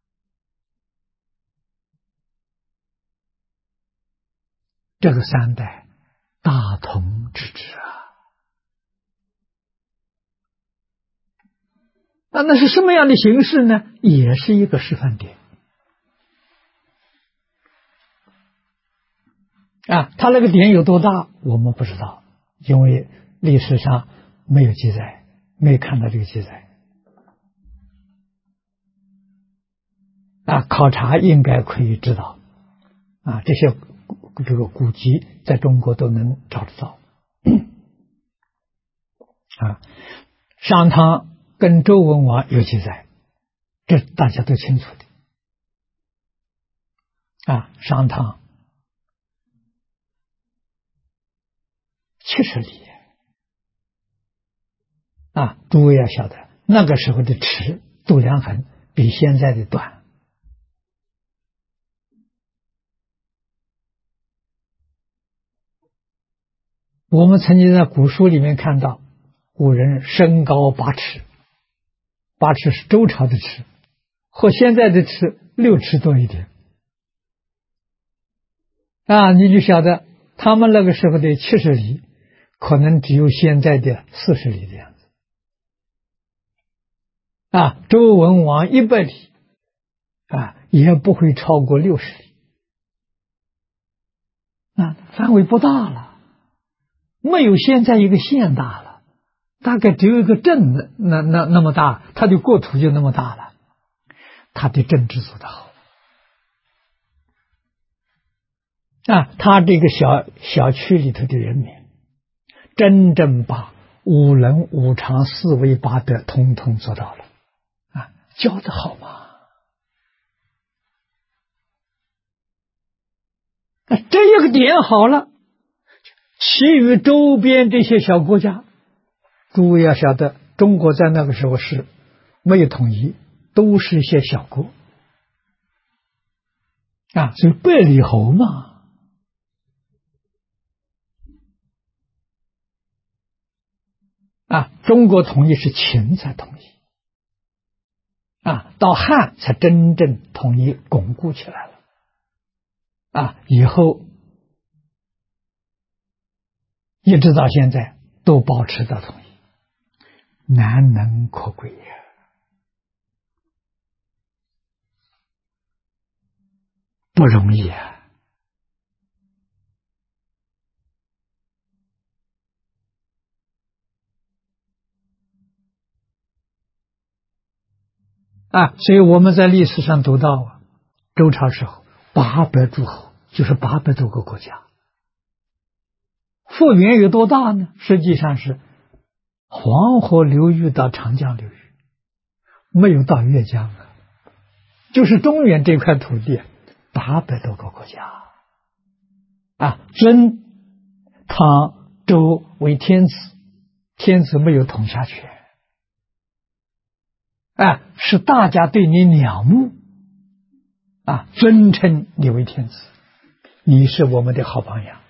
这个3代大同之治那是什么样的形式呢？也是一个示范点它那个点有多大我们不知道，因为历史上没有记载，没有看到这个记载考察应该可以知道这些这个古籍在中国都能找得到商汤跟周文王有记载，这大家都清楚的商汤70里诸位要晓得，那个时候的尺度量衡比现在的短。我们曾经在古书里面看到，古人身高8尺，8尺是周朝的尺，和现在的尺6尺多一点你就晓得他们那个时候的70里可能只有现在的40里的样子周文王100里也不会超过60里范围不大了，没有现在一个县大了，大概只有一个镇那么大，它的国土就那么大了，它的政治做得好他这个小区里头的人民真正把五伦五常四维八德统统做到了教得好吗？这一个点好了，其余周边这些小国家，诸位要晓得，中国在那个时候是没有统一，都是一些小国所以百里侯嘛中国统一是秦才统一到汉才真正统一巩固起来了以后一直到现在都保持到统一，难能可贵不容易所以我们在历史上读到周朝时候800诸侯，就是800多个国家。幅员有多大呢？实际上是黄河流域到长江流域，没有到越江就是中原这块土地800多个国家尊唐周为天子，天子没有统辖权是大家对你仰慕尊称你为天子，你是我们的好榜样。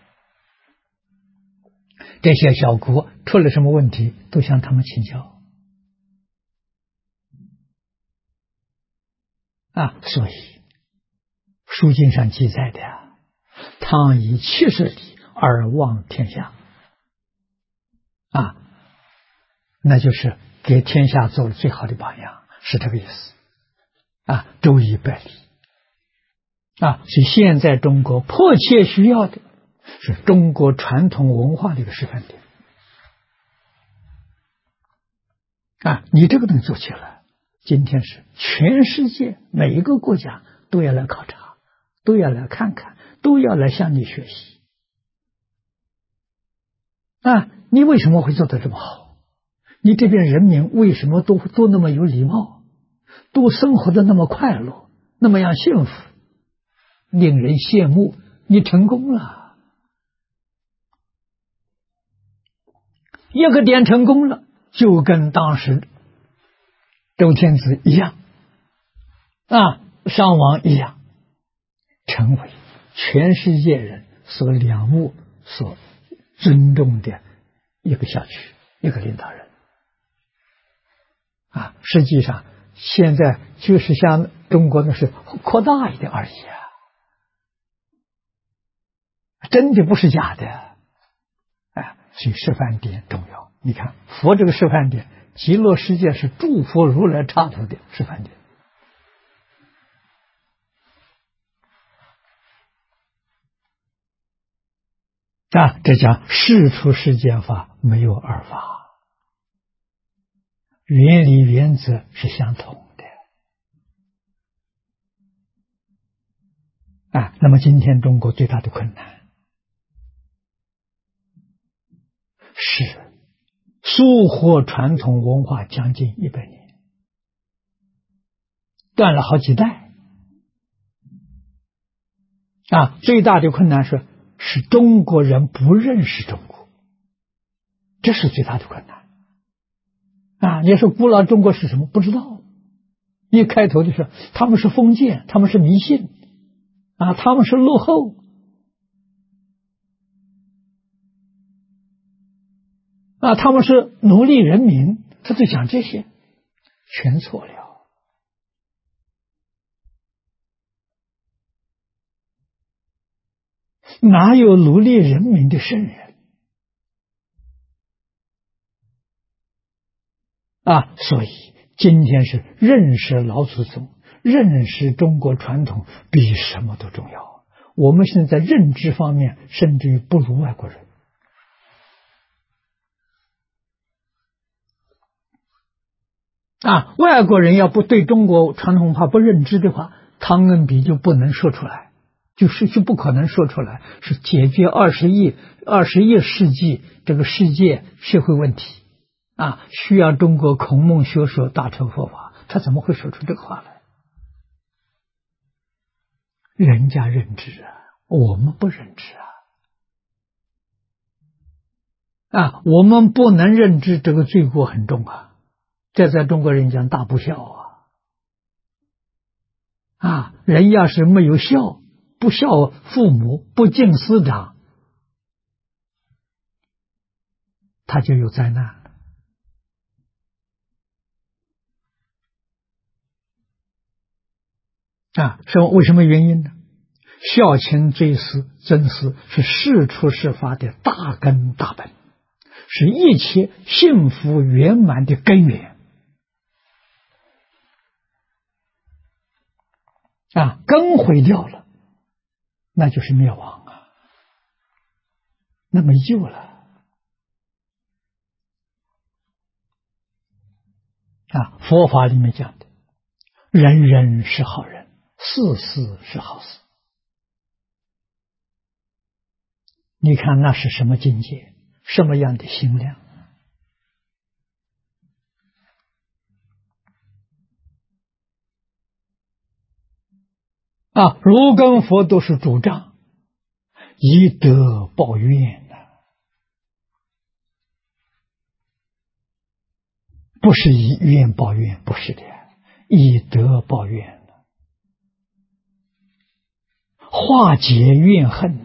这些小国出了什么问题都向他们请教所以书经上记载的汤以70里而望天下那就是给天下做了最好的榜样，是这个意思周以100里所以现在中国迫切需要的是中国传统文化的一个示范点你这个能做起来，今天是全世界每一个国家都要来考察，都要来看看，都要来向你学习你为什么会做得这么好？你这边人民为什么都那么有礼貌，都生活得那么快乐？ 那么样幸福，令人羡慕，你成功了，一个点成功了，就跟当时周天子一样，商王一样，成为全世界人所仰慕、所尊重的一个下去，一个领导人。实际上现在就是像中国的是扩大一点而已真的不是假的。所以示范点重要。你看佛这个示范点，极乐世界是诸佛如来刹土的示范点。这讲世出世间法没有二法，原理原则是相同的。那么今天中国最大的困难是疏忽传统文化将近100年，断了好几代。最大的困难是中国人不认识中国，这是最大的困难。你说古老中国是什么？不知道。一开头就说他们是封建，他们是迷信，他们是落后。他们是奴隶人民，他就讲这些，全错了。哪有奴隶人民的圣人？所以今天是认识老祖宗，认识中国传统比什么都重要。我们现在认知方面甚至于不如外国人。外国人要不对中国传统文化不认知的话，汤恩比就不能说出来，就不可能说出来，是解决21世纪这个世界社会问题需要中国孔孟学说大乘佛法，他怎么会说出这个话来？人家认知我们不认知我们不能认知这个罪过很重这在中国人讲大不孝人要是没有孝，不孝父母，不敬师长，他就有灾难。为什么原因呢？孝亲追思尊师是世出世法的大根大本，是一切幸福圆满的根源。根毁掉了，那就是灭亡那没救了佛法里面讲的，人人是好人，事事是好事。你看那是什么境界，什么样的心量儒跟佛都是主张以德报怨不是以怨报怨，不是的，以德报怨化解怨恨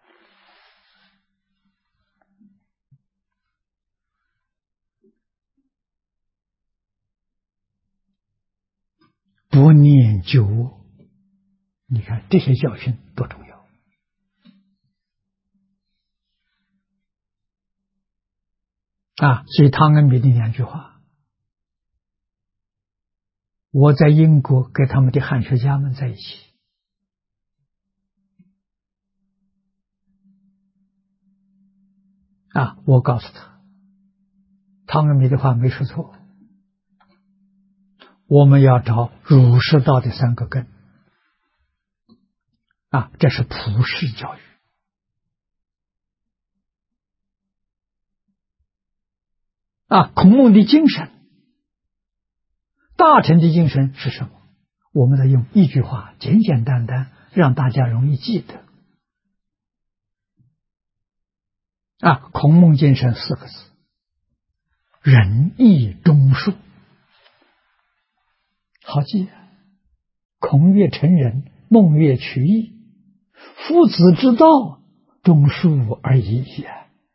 不念旧恶。你看这些教训多重要所以汤恩比的2句话，我在英国跟他们的汉学家们在一起我告诉他，汤恩比的话没说错，我们要找儒释道的3个根这是普世教育孔孟的精神，大臣的精神是什么？ 我们再用一句话，简简单单，让大家容易记得。孔梦精神4个字：仁义忠恕。好记啊！孔曰成仁，梦曰取义，夫子之道，忠恕而已矣。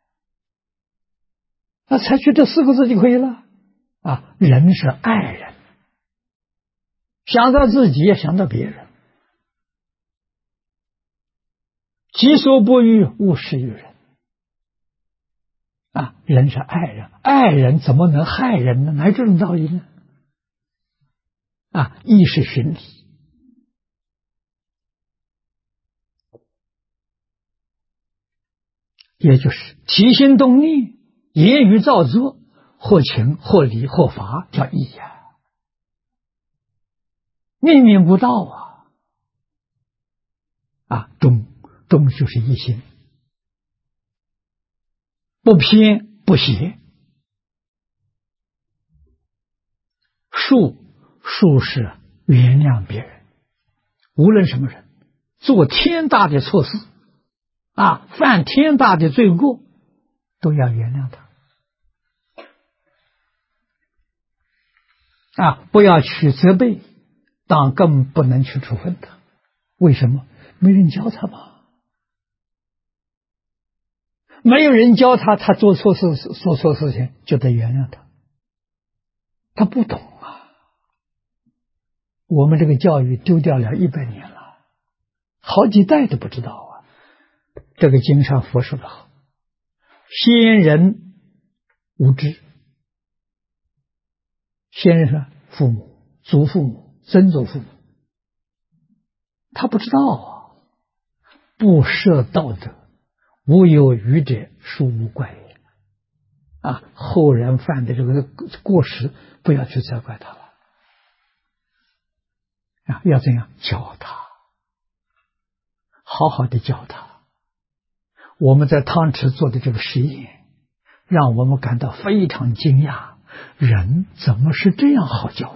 采取这4个字就可以了。人是爱人，想到自己也想到别人，己所不欲，勿施于人。人是爱人，爱人怎么能害人呢？哪有这种道理呢？义是循理，也就是起心动念、言语造作，或情或理或法，叫义呀。面面不到忠就是一心，不偏不邪。恕是原谅别人，无论什么人做天大的错事犯天大的罪过，都要原谅他不要去责备，当更不能去处分他。为什么？没人教他嘛。没有人教他，他做错事情就得原谅他。他不懂我们这个教育丢掉了100年了，好几代都不知道这个经上佛说的好，先人无知。先人说父母、祖父母、曾祖父母，他不知道不设道德，无有愚者，殊无怪也。后人犯的这个过失，不要去责怪他了。要怎样教他？好好的教他。我们在汤池做的这个实验，让我们感到非常惊讶，人怎么是这样好教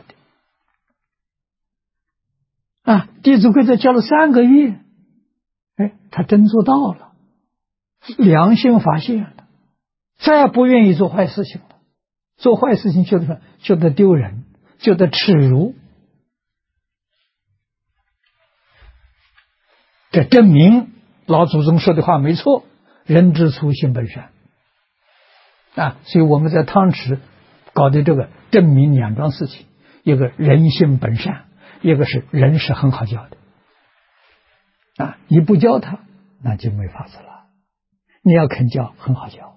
的？弟子规则教了3个月，他真做到了，良心发现了，再也不愿意做坏事情了。做坏事情就得丢人，就得耻辱。这证明老祖宗说的话没错，人之初性本善所以我们在汤池搞的这个证明2桩事情，一个人性本善，一个是人是很好教的你不教他那就没法子了，你要肯教很好教。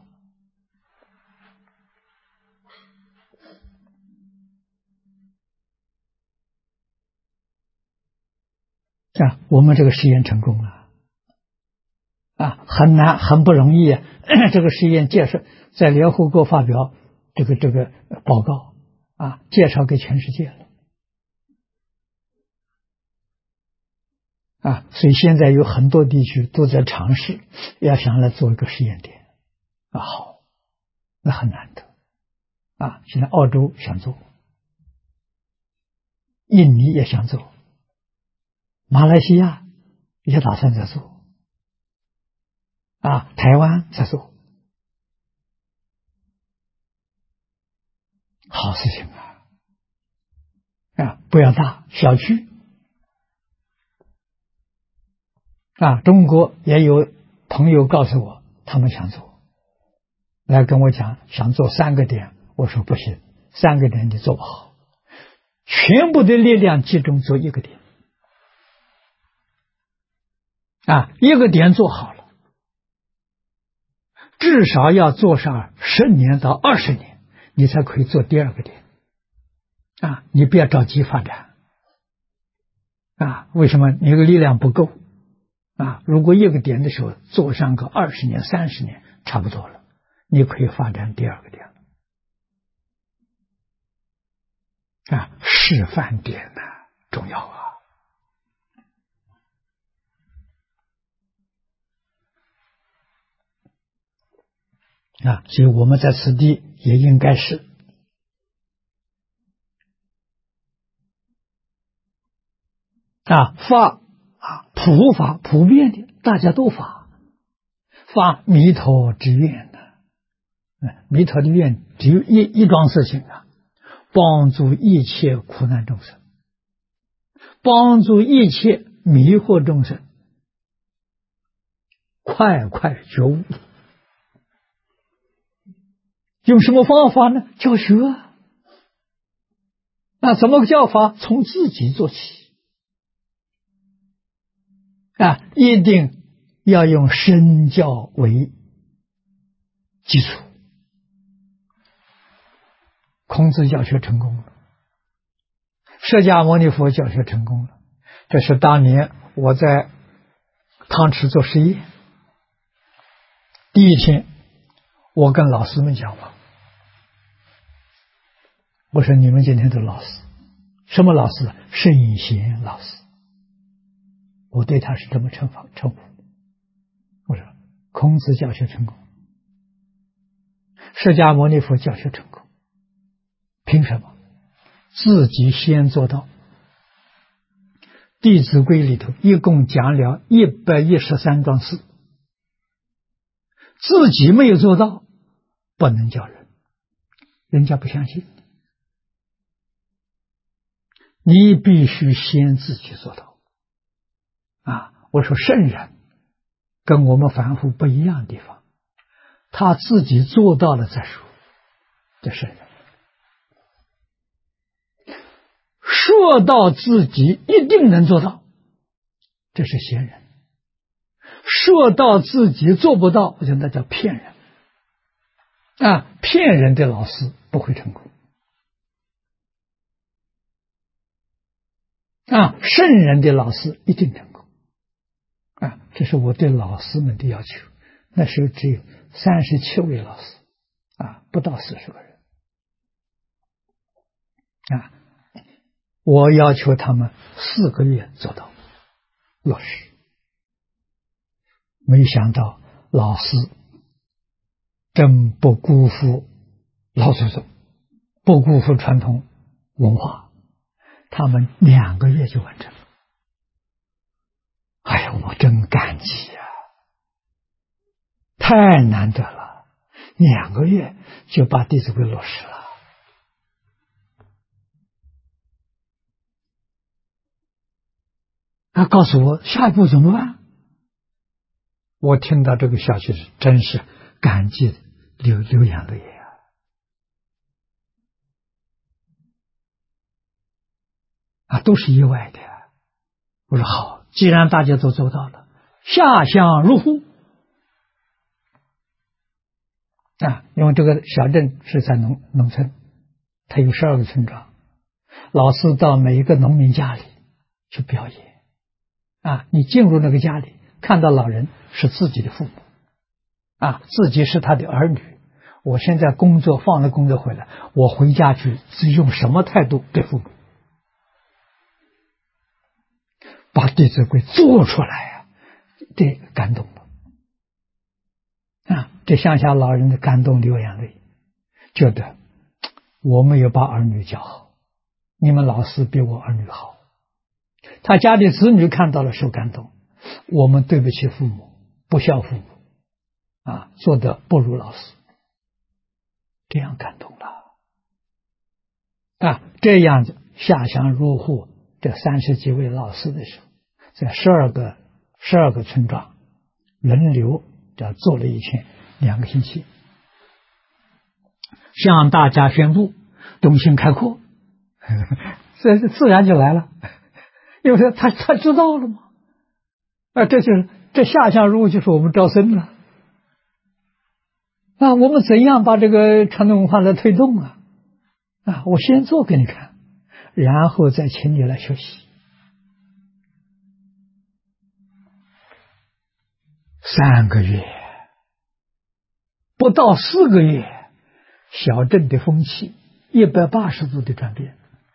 我们这个实验成功了很难，很不容易这个实验介绍在联合国发表这个报告介绍给全世界了所以现在有很多地区都在尝试要想来做一个实验点好，那很难得现在澳洲想做，印尼也想做，马来西亚也打算在做台湾在做，好事情不要大，小区中国也有朋友告诉我，他们想做，来跟我讲想做3个点，我说不行，3个点你做不好，全部的力量集中做1个点1个点做好了，至少要做上10年到20年，你才可以做第2个点你不要着急发展为什么？你的力量不够如果1个点的时候做上个20年、30年，差不多了，你可以发展第2个点了示范点重要所以我们在此地也应该是发普法普遍的，大家都发弥陀之愿的。弥陀的愿只有一桩事情帮助一切苦难众生，帮助一切迷惑众生快快觉悟。用什么方法呢？教学。那怎么教法？从自己做起一定要用身教为基础。孔子教学成功了，释迦牟尼佛教学成功了。这是当年我在汤池做实验，第一天我跟老师们讲话，我说你们今天的老师，什么老师？圣贤老师，我对他是这么称呼。我说孔子教学成功，释迦牟尼佛教学成功，凭什么？自己先做到。弟子规里头一共讲了113桩事，自己没有做到，不能叫人，人家不相信。你必须先自己做到我说圣人跟我们凡夫不一样的地方，他自己做到了再说，这圣人。说到自己一定能做到，这是贤人。说到自己做不到，我觉得那叫骗人骗人的老师不会成功圣人的老师一定成功这是我对老师们的要求。那时候只有37位老师不到40个人我要求他们4个月做到落实。没想到老师真不辜负老祖宗，不辜负传统文化，他们2个月就完成了。哎呀，我真感激太难得了，2个月就把《弟子规》落实了。他告诉我下一步怎么办？我听到这个消息真是感激流眼泪都是意外的。我说好，既然大家都做到了，下乡入户因为这个小镇是在农村，它有12个村庄，老师到每一个农民家里去表演你进入那个家里，看到老人是自己的父母自己是他的儿女。我现在工作放了工作回来，我回家去是用什么态度对父母？把《弟子规》做出来这感动了这乡下老人的感动流眼泪，觉得我没有把儿女教好，你们老师比我儿女好。他家里子女看到了受感动，我们对不起父母，不孝父母做得不如老师，这样感动了这样子下乡入户，这30几位老师的时候，在12个村庄轮流做了一天2个星期，向大家宣布东心开阔这自然就来了，因为他知道了嘛这下乡入户就是我们招生了我们怎样把这个传统文化来推动我先做给你看，然后再请你来学习。3个月不到4个月，小镇的风气180度的转变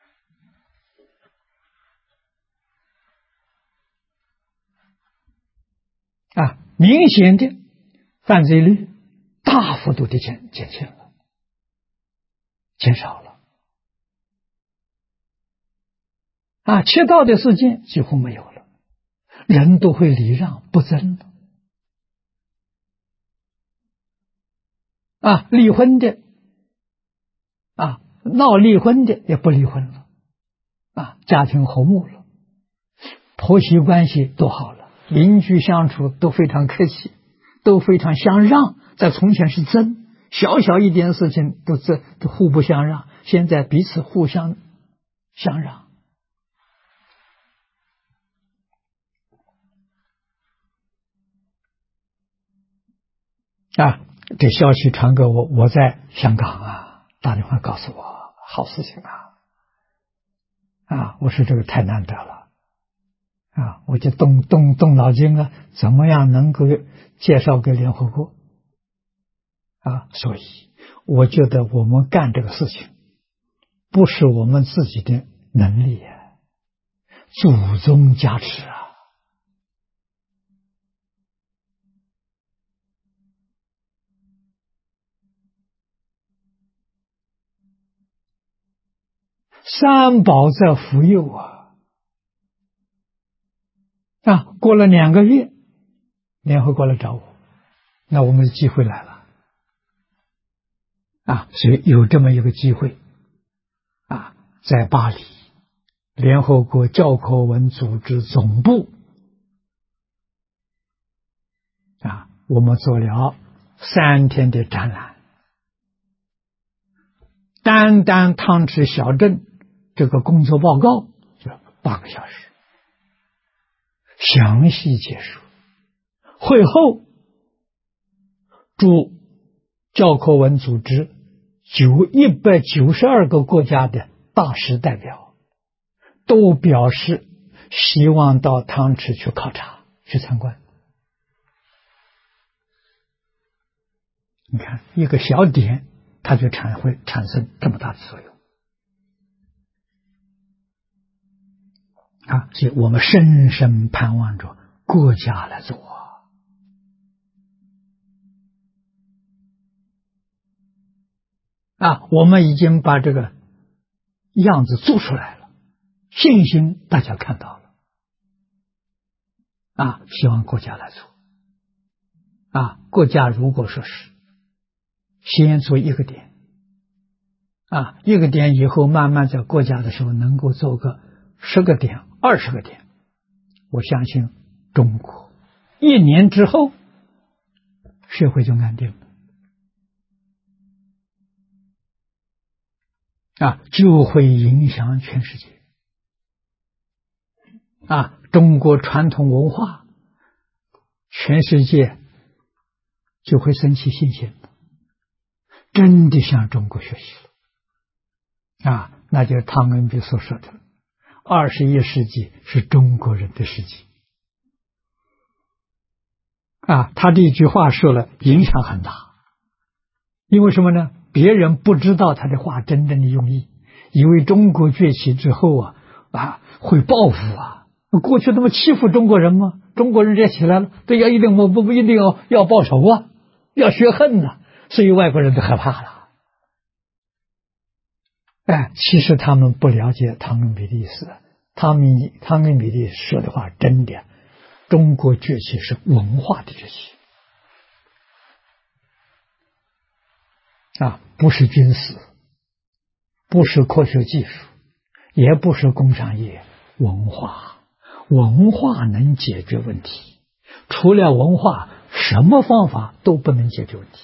明显的犯罪率大幅度的减轻了，减少了窃盗的事件几乎没有了，人都会礼让不争了。离婚的闹离婚的也不离婚了，家庭和睦了，婆媳关系都好了，邻居相处都非常客气，都非常相让。在从前是争，小小一点事情都互不相让，现在彼此互相相让。这消息传给我，我在香港打电话告诉我，好事情我说这个太难得了我就动脑筋怎么样能够介绍给联合国所以我觉得我们干这个事情不是我们自己的能力祖宗加持三宝在福佑过了2个月，联合国来找我，那我们的机会来了所以有这么一个机会在巴黎联合国教科文组织总部我们做了3天的展览，单汤池小镇这个工作报告就8个小时，详细解说。会后驻教科文组织192个国家的大使代表都表示希望到汤池去考察去参观。你看一个小点它就会产生这么大的作用所以我们深深盼望着国家来做我们已经把这个样子做出来了，信心大家看到了希望国家来做国家如果说是先做一个点一个点以后慢慢在国家的时候能够做个10个点20个点，我相信中国1年之后社会就安定了就会影响全世界中国传统文化全世界就会升起信心，真的向中国学习了那就是汤恩比所说的21世纪是中国人的世纪他这句话说了影响很大，因为什么呢？别人不知道他的话真正的用意，以为中国崛起之后会报复过去那么欺负中国人吗？中国人这起来了，对一定要报仇要学恨所以外国人都害怕了其实他们不了解汤恩比的意思，汤恩比的说的话真的，中国崛起是文化的崛起不是军事，不是科学技术，也不是工商业，文化能解决问题，除了文化什么方法都不能解决问题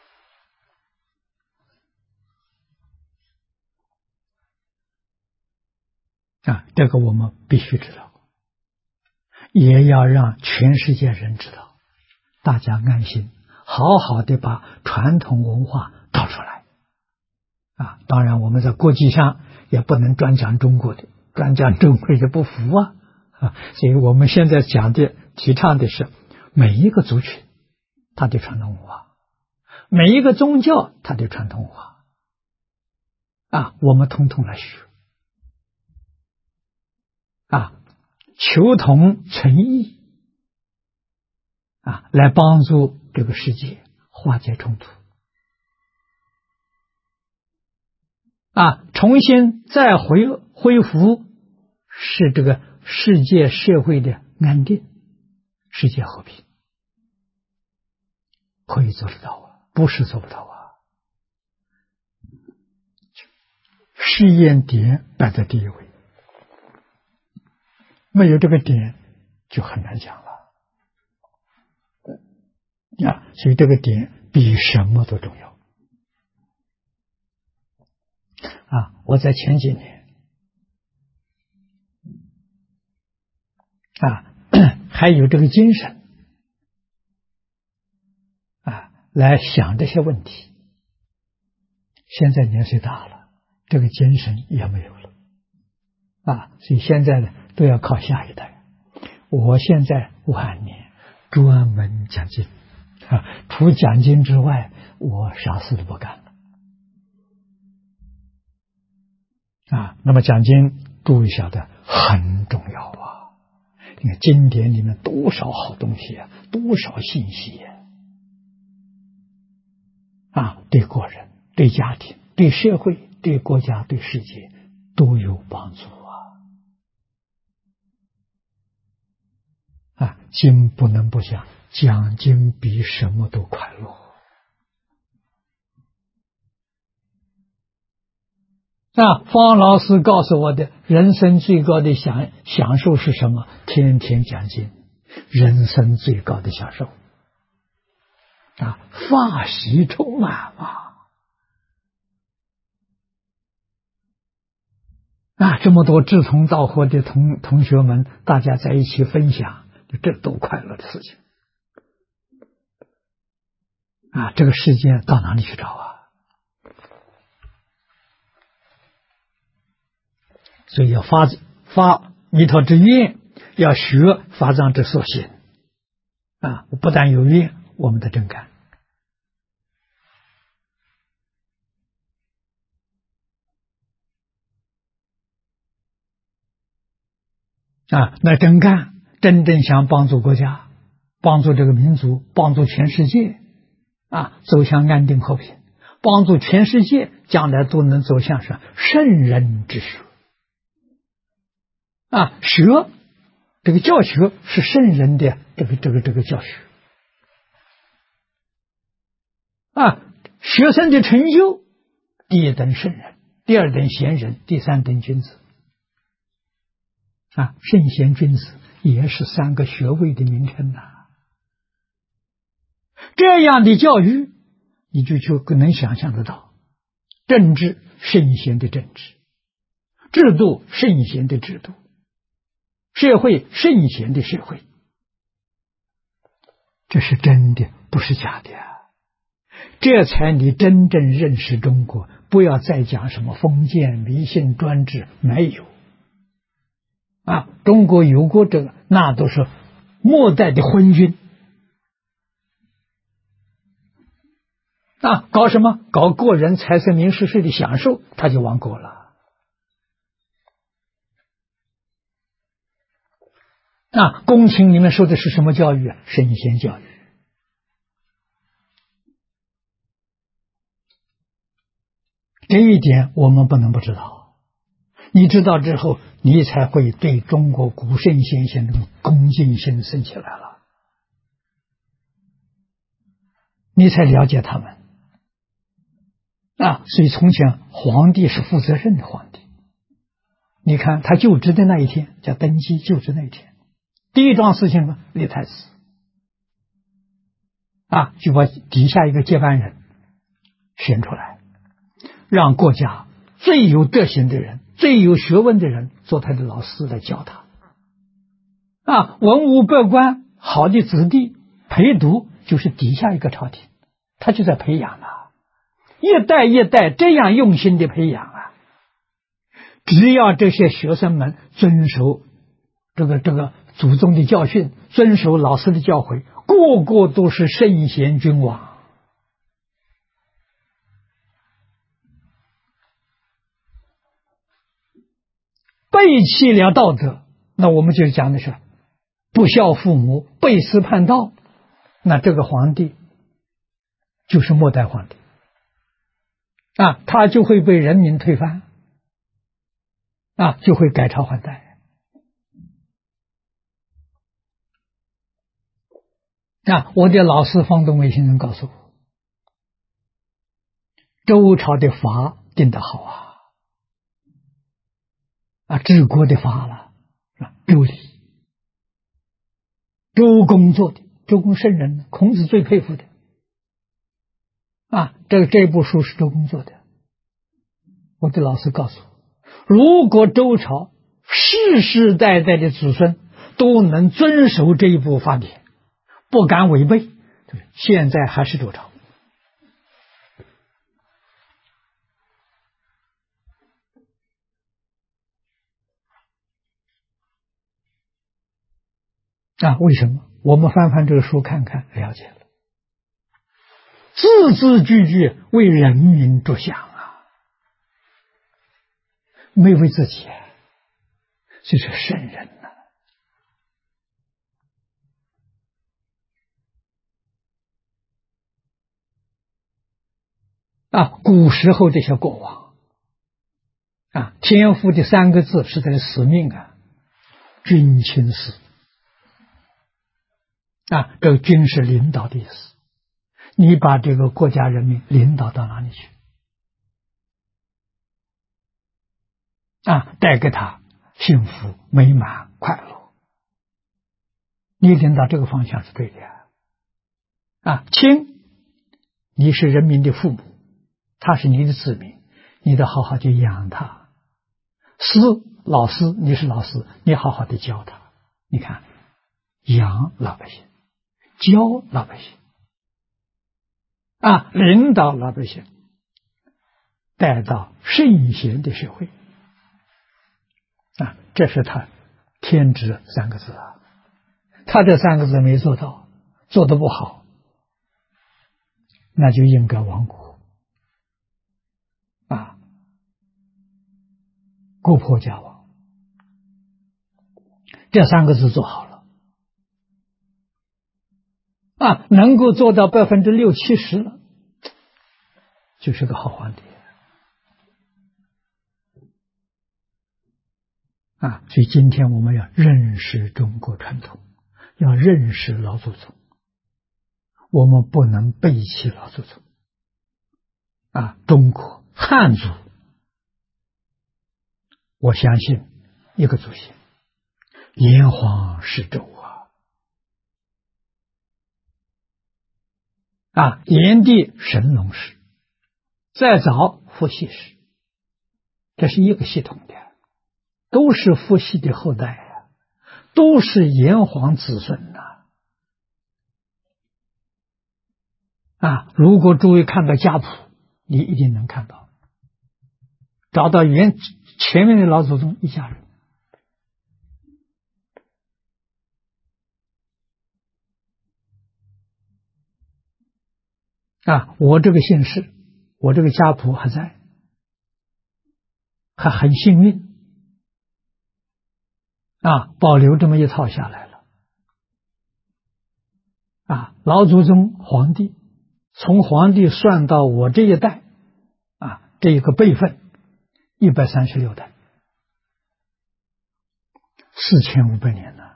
这个我们必须知道，也要让全世界人知道，大家安心好好的把传统文化搞出来当然我们在国际上也不能专讲中国的，专讲中国也不服所以我们现在提倡的是每一个族群它的传统文化，每一个宗教它的传统文化我们统统来学求同存异来帮助这个世界化解冲突重新再恢复是这个世界社会的安定，世界和平，可以做得到啊，不是做不到啊。试验点摆在第一位，没有这个点就很难讲了啊。所以这个点比什么都重要啊。我在前几年啊，还有这个精神啊，来想这些问题。现在年岁大了，这个精神也没有了啊，所以现在呢，都要靠下一代。我现在晚年专门讲经啊，除讲经之外，我啥事都不干了啊。那么讲经，诸位晓得很重要啊。你看经典里面多少好东西啊，多少信息啊，对个人、对家庭、对社会、对国家、对世界都有帮助啊！经不能不讲，讲经比什么都快乐啊！方老师告诉我的，人生最高的享受是什么？天天讲经，人生最高的享受啊！法喜充满啊！这么多志同道合的同学们，大家在一起分享，这多快乐的事情啊！这个世界到哪里去找啊？所以要发弥陀之愿，要学法藏之所行啊！不但有愿，我们的真干啊，那真干真正想帮助国家，帮助这个民族，帮助全世界啊，走向安定和平，帮助全世界将来都能走向是圣人之学啊。学这个教学是圣人的这个教学啊。学生的成就，第一等圣人，第二等贤人，第三等君子啊。圣贤君子也是三个学位的名称这样的教育，你就能想象得到，政治圣贤的政治，制度圣贤的制度，社会圣贤的社会，这是真的，不是假的这才你真正认识中国，不要再讲什么封建迷信专制，没有啊。中国有过这个，那都是末代的昏君啊，搞什么？搞个人财色名食睡的享受，他就亡国了啊。宫廷里面受的是什么教育？圣贤教育。这一点我们不能不知道，你知道之后，你才会对中国古圣先贤的恭敬心生起来了，你才了解他们啊。所以从前皇帝是负责任的皇帝，你看他就职的那一天，叫登基就职那一天，第一桩事情呢，立太子啊，就把底下一个接班人选出来，让国家最有德行的人、最有学问的人做他的老师来教他啊。文武百官好的子弟陪读，就是底下一个朝廷，他就在培养一代一代这样用心的培养只要这些学生们遵守这个祖宗的教训，遵守老师的教诲，个个都是圣贤君王。背弃了道德，那我们就讲的是不孝父母、背师叛道，那这个皇帝就是末代皇帝啊，他就会被人民推翻啊，就会改朝换代我的老师方东伟先生告诉我，周朝的法定得好治国的法了，周礼，周公做的，周公圣人，孔子最佩服的这部书是周公做的。我的老师告诉我，如果周朝世世代代的子孙都能遵守这一部法典，不敢违背，现在还是周朝。为什么？我们翻翻这个书看看，了解了，字字句句为人民着想没为自己这是圣人古时候这些国王天赋的3个字是这个使命君亲事这个君是领导的意思，你把这个国家人民领导到哪里去带给他幸福美满快乐，你领导这个方向是对的亲，你是人民的父母，他是你的子民，你得好好去养他。师，老师，你是老师，你好好的教他。你看，养老百姓，教老百姓领导老百姓，带到圣贤的社会这是他天职3个字他这3个字没做到，做得不好，那就应该亡国国破家亡。这3个字做好了能够做到60%、70%了，就是个好皇帝所以今天我们要认识中国传统，要认识老祖宗，我们不能背弃老祖宗中国汉族，我相信一个祖先炎黄世周炎帝神农氏，再早伏羲氏，这是一个系统的，都是伏羲的后代都是炎黄子孙如果诸位看到家谱，你一定能看到，找到前面的老祖宗一家人我这个姓氏，我这个家谱还在，还很幸运保留这么一套下来了老祖宗皇帝，从皇帝算到我这一代这一个辈分136代，4500年了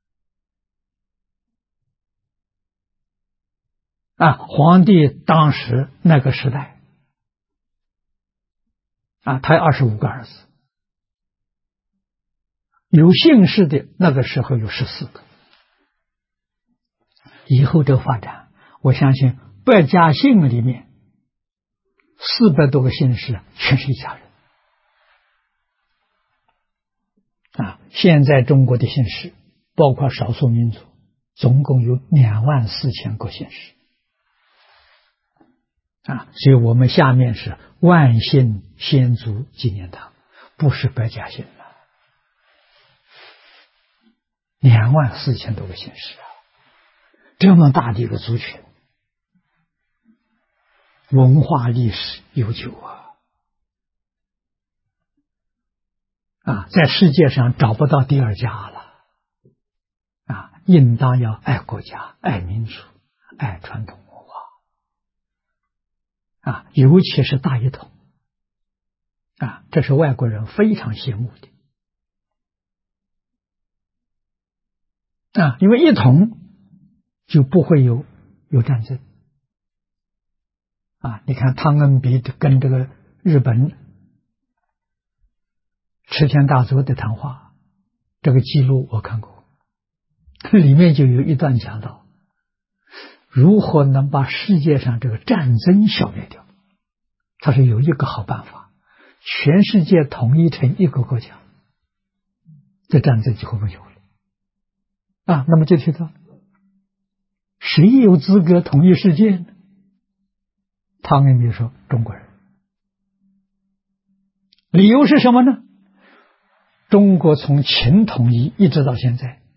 皇帝当时那个时代他有25个儿子，有姓氏的那个时候有14个。以后这个发展，我相信100家姓里面400多个姓氏全是一家人现在中国的姓氏包括少数民族总共有24000个姓氏所以我们下面是万姓先祖纪念堂，不是100家姓了，24000多个姓氏这么大的一个族群，文化历史悠久在世界上找不到第2家了应当要爱国家、爱民族、爱传统文化尤其是大一统这是外国人非常羡慕的因为一统就不会有战争。你看汤恩比跟这个日本池田大佐的谈话，这个记录我看过，里面就有一段讲到如何能把世界上这个战争消灭掉。他说有一个好办法，全世界统一成一个国家，这战争就会没有了。那么就提到谁有资格统一世界呢？汤恩比说中国人。理由是什么呢？中国从秦统一一直到现在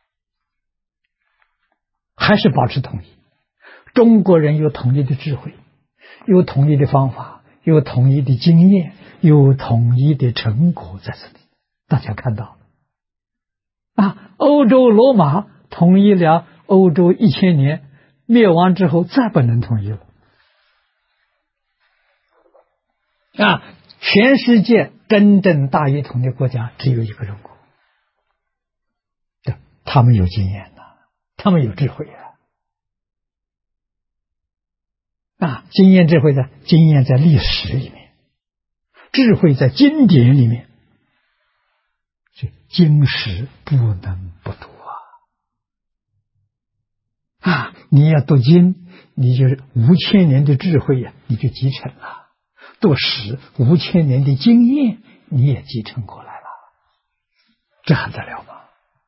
还是保持统一，中国人有统一的智慧，有统一的方法，有统一的经验，有统一的成果在这里，大家看到欧洲罗马统一了欧洲1000年，灭亡之后再不能统一了。全世界真正大一统的国家只有一个中国，他们有经验他们有智慧经验智慧的经验在历史里面，智慧在经典里面，所以经史不能不读你要读经，你就是5000年的智慧你就集成了；读史5000年的经验你也继承过来了，这还得了吗？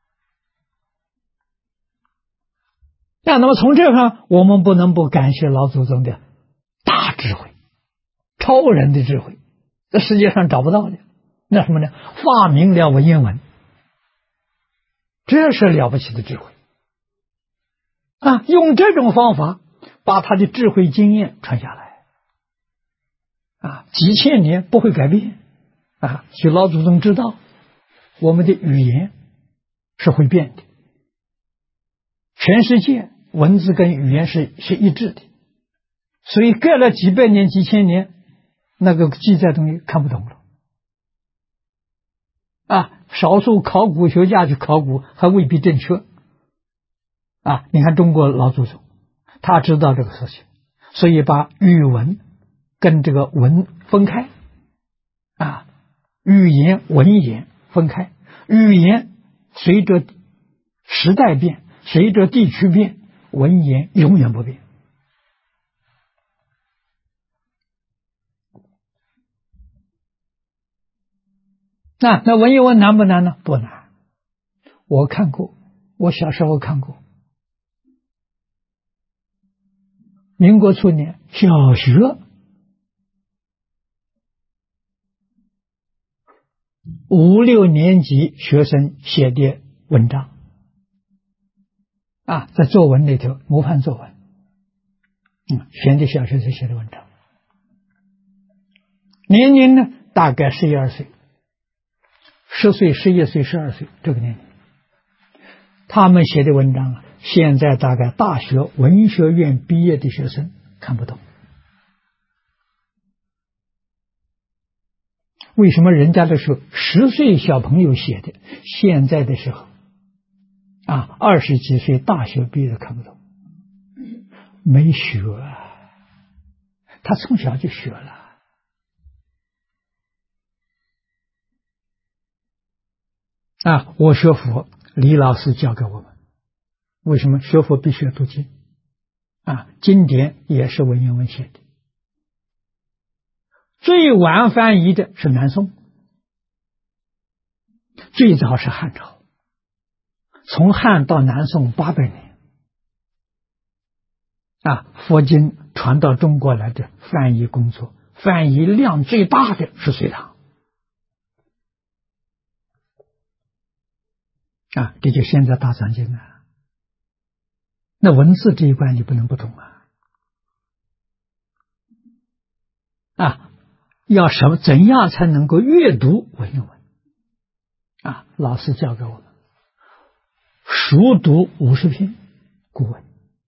那么从这上我们不能不感谢老祖宗的大智慧，超人的智慧，在世界上找不到的。那什么呢？发明了文言文，这是了不起的智慧用这种方法把他的智慧经验传下来几千年不会改变所以老祖宗知道我们的语言是会变的，全世界文字跟语言是一致的，所以隔了几百年几千年，那个记载东西看不懂了少数考古学家去考古还未必正确你看中国老祖宗他知道这个事情，所以把语文跟这个文分开语言文言分开，语言随着时代变，随着地区变，文言永远不变那文言文难不难呢？不难，我看过，我小时候看过，民国初年小学5、6年级学生写的文章在作文里头，模范作文选的小学生写的文章，年龄呢大概11、12岁，10岁、11岁、12岁这个年龄，他们写的文章现在大概大学文学院毕业的学生看不懂。为什么人家的时候10岁小朋友写的，现在的时候20几岁大学毕业的看不懂？没学他从小就学了我学佛，李老师教给我们，为什么学佛必须要读经经典也是文言文写的，最晚翻译的是南宋，最早是汉朝，从汉到南宋800年佛经传到中国来的翻译工作，翻译量最大的是隋唐这就现在大藏经那文字这一关你不能不懂要怎样才能够阅读文言文老师教给我们熟读50篇古文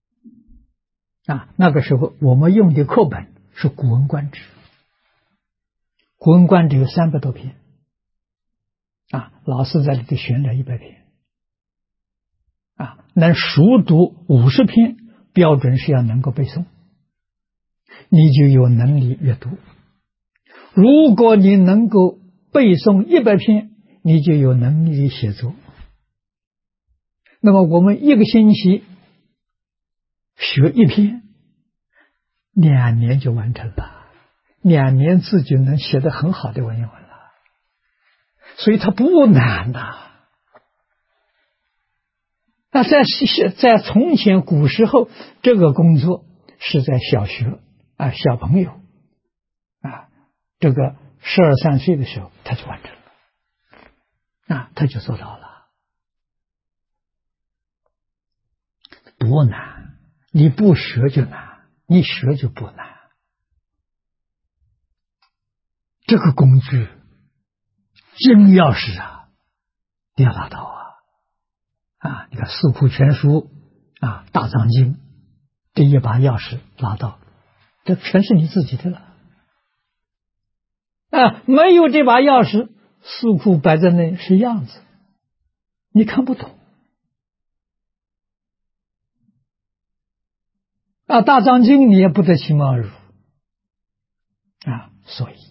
那个时候我们用的课本是《古文观止》，《古文观止》有300多篇老师在里头选了100篇能熟读50篇，标准是要能够背诵，你就有能力阅读。如果你能够背诵100篇，你就有能力写作。那么我们1个星期学1篇，2年就完成了，2年自己能写得很好的文言文了，所以它不难呐。那在从前古时候，这个工作是在小学小朋友这个12、13岁的时候他就完成了，他就做到了，不难。你不学就难，你学就不难。这个工具金钥匙你要拿到你看《四库全书》大藏经这一把钥匙拿到，这全是你自己的了。没有这把钥匙，四库摆在那是样子，你看不懂。大藏经你也不得其貌而入所以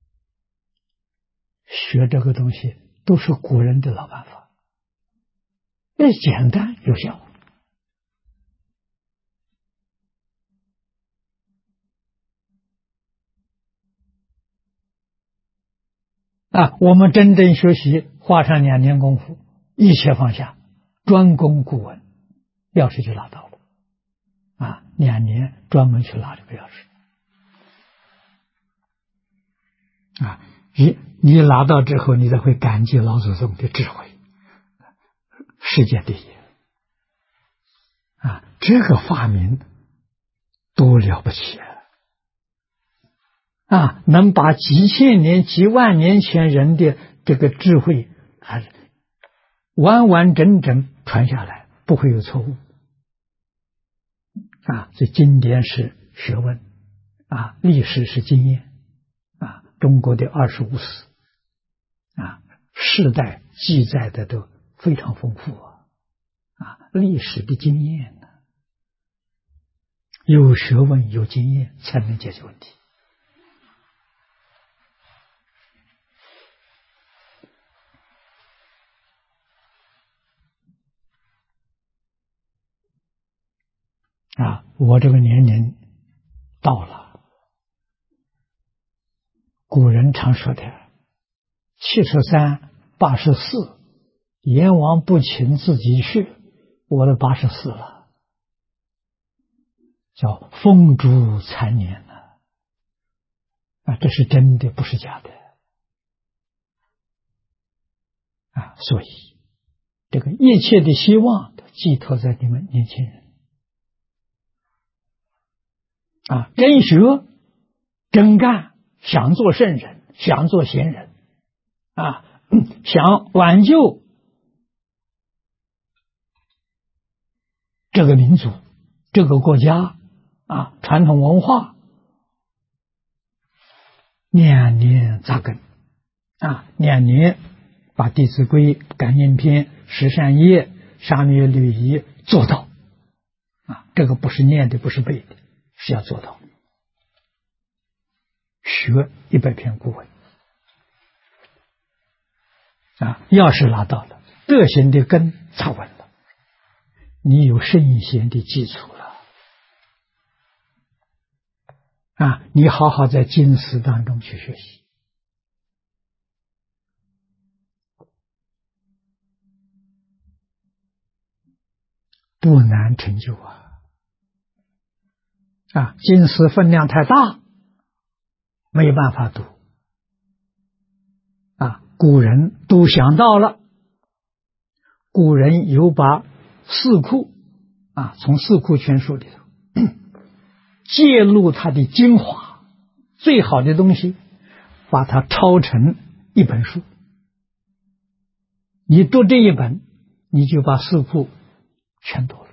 学这个东西都是古人的老办法，简单有效。我们真正学习，花上2年功夫，一切放下，专攻古文，钥匙就拿到了。2年专门去拿这个钥匙。你拿到之后，你才会感激老祖宗的智慧，世界第一。这个发明多了不起能把几千年、几万年前人的这个智慧完完整整传下来，不会有错误。这经典是学问历史是经验中国的25史世代记载的都非常丰富历史的经验有学问有经验才能解决问题。我这个年龄到了，古人常说的73、84，阎王不请自己去，我的84了，叫风烛残年这是真的，不是假的所以这个一切的希望都寄托在你们年轻人真学真干，想做圣人，想做贤人想挽救这个民族这个国家传统文化，2年扎根2年把《弟子规》《感应篇》《十善业》《沙弥律仪》做到这个不是念的，不是背的，是要做到。学100篇古文钥匙拿到了，德行的根扎稳了，你有圣贤的基础了你好好在经史当中去学习，不难成就经史分量太大，没有办法读古人都想到了，古人有把四库从四库全书里头揭露它的精华，最好的东西，把它抄成一本书。你读这一本，你就把四库全读了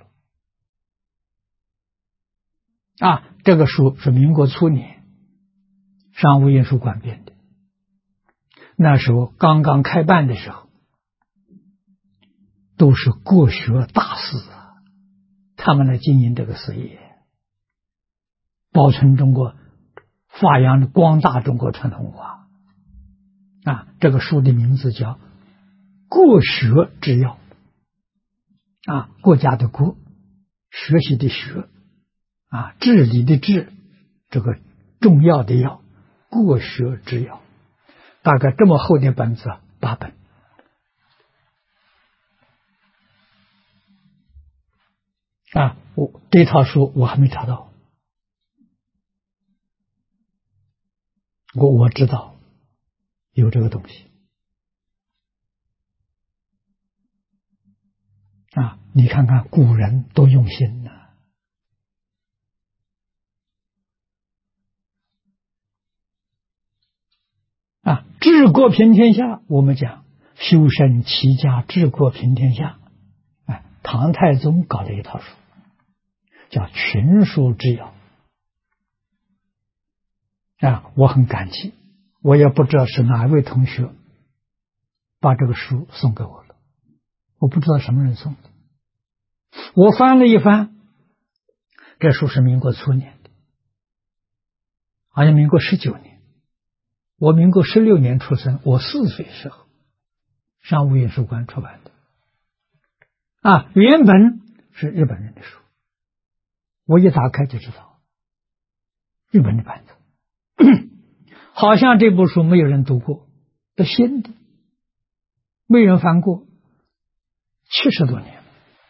这个书是民国初年商务印书馆编的，那时候刚刚开办的时候， 都是国学大师啊，他们来经营这个事业，保存中国，发扬光大中国传统文化啊。这个书的名字叫《国学之要》啊，国家的国，学习的学啊，治理的治，这个重要的要，国学之要，大概这么厚的本子8本啊。这套书我还没找到，我知道有这个东西啊。你看看古人多用心呐！啊，治国平天下，我们讲修身齐家治国平天下。哎，唐太宗搞了一套书，叫群书之要啊，我很感激，我也不知道是哪一位同学把这个书送给我了，我不知道什么人送的。我翻了一翻，这书是民国初年的，好像民国19年。我民国16年出生，我4岁时候，商务印书馆出版的啊，原本是日本人的书，我一打开就知道日本的版子，好像这部书没有人读过，是新的，没人翻过，70多年了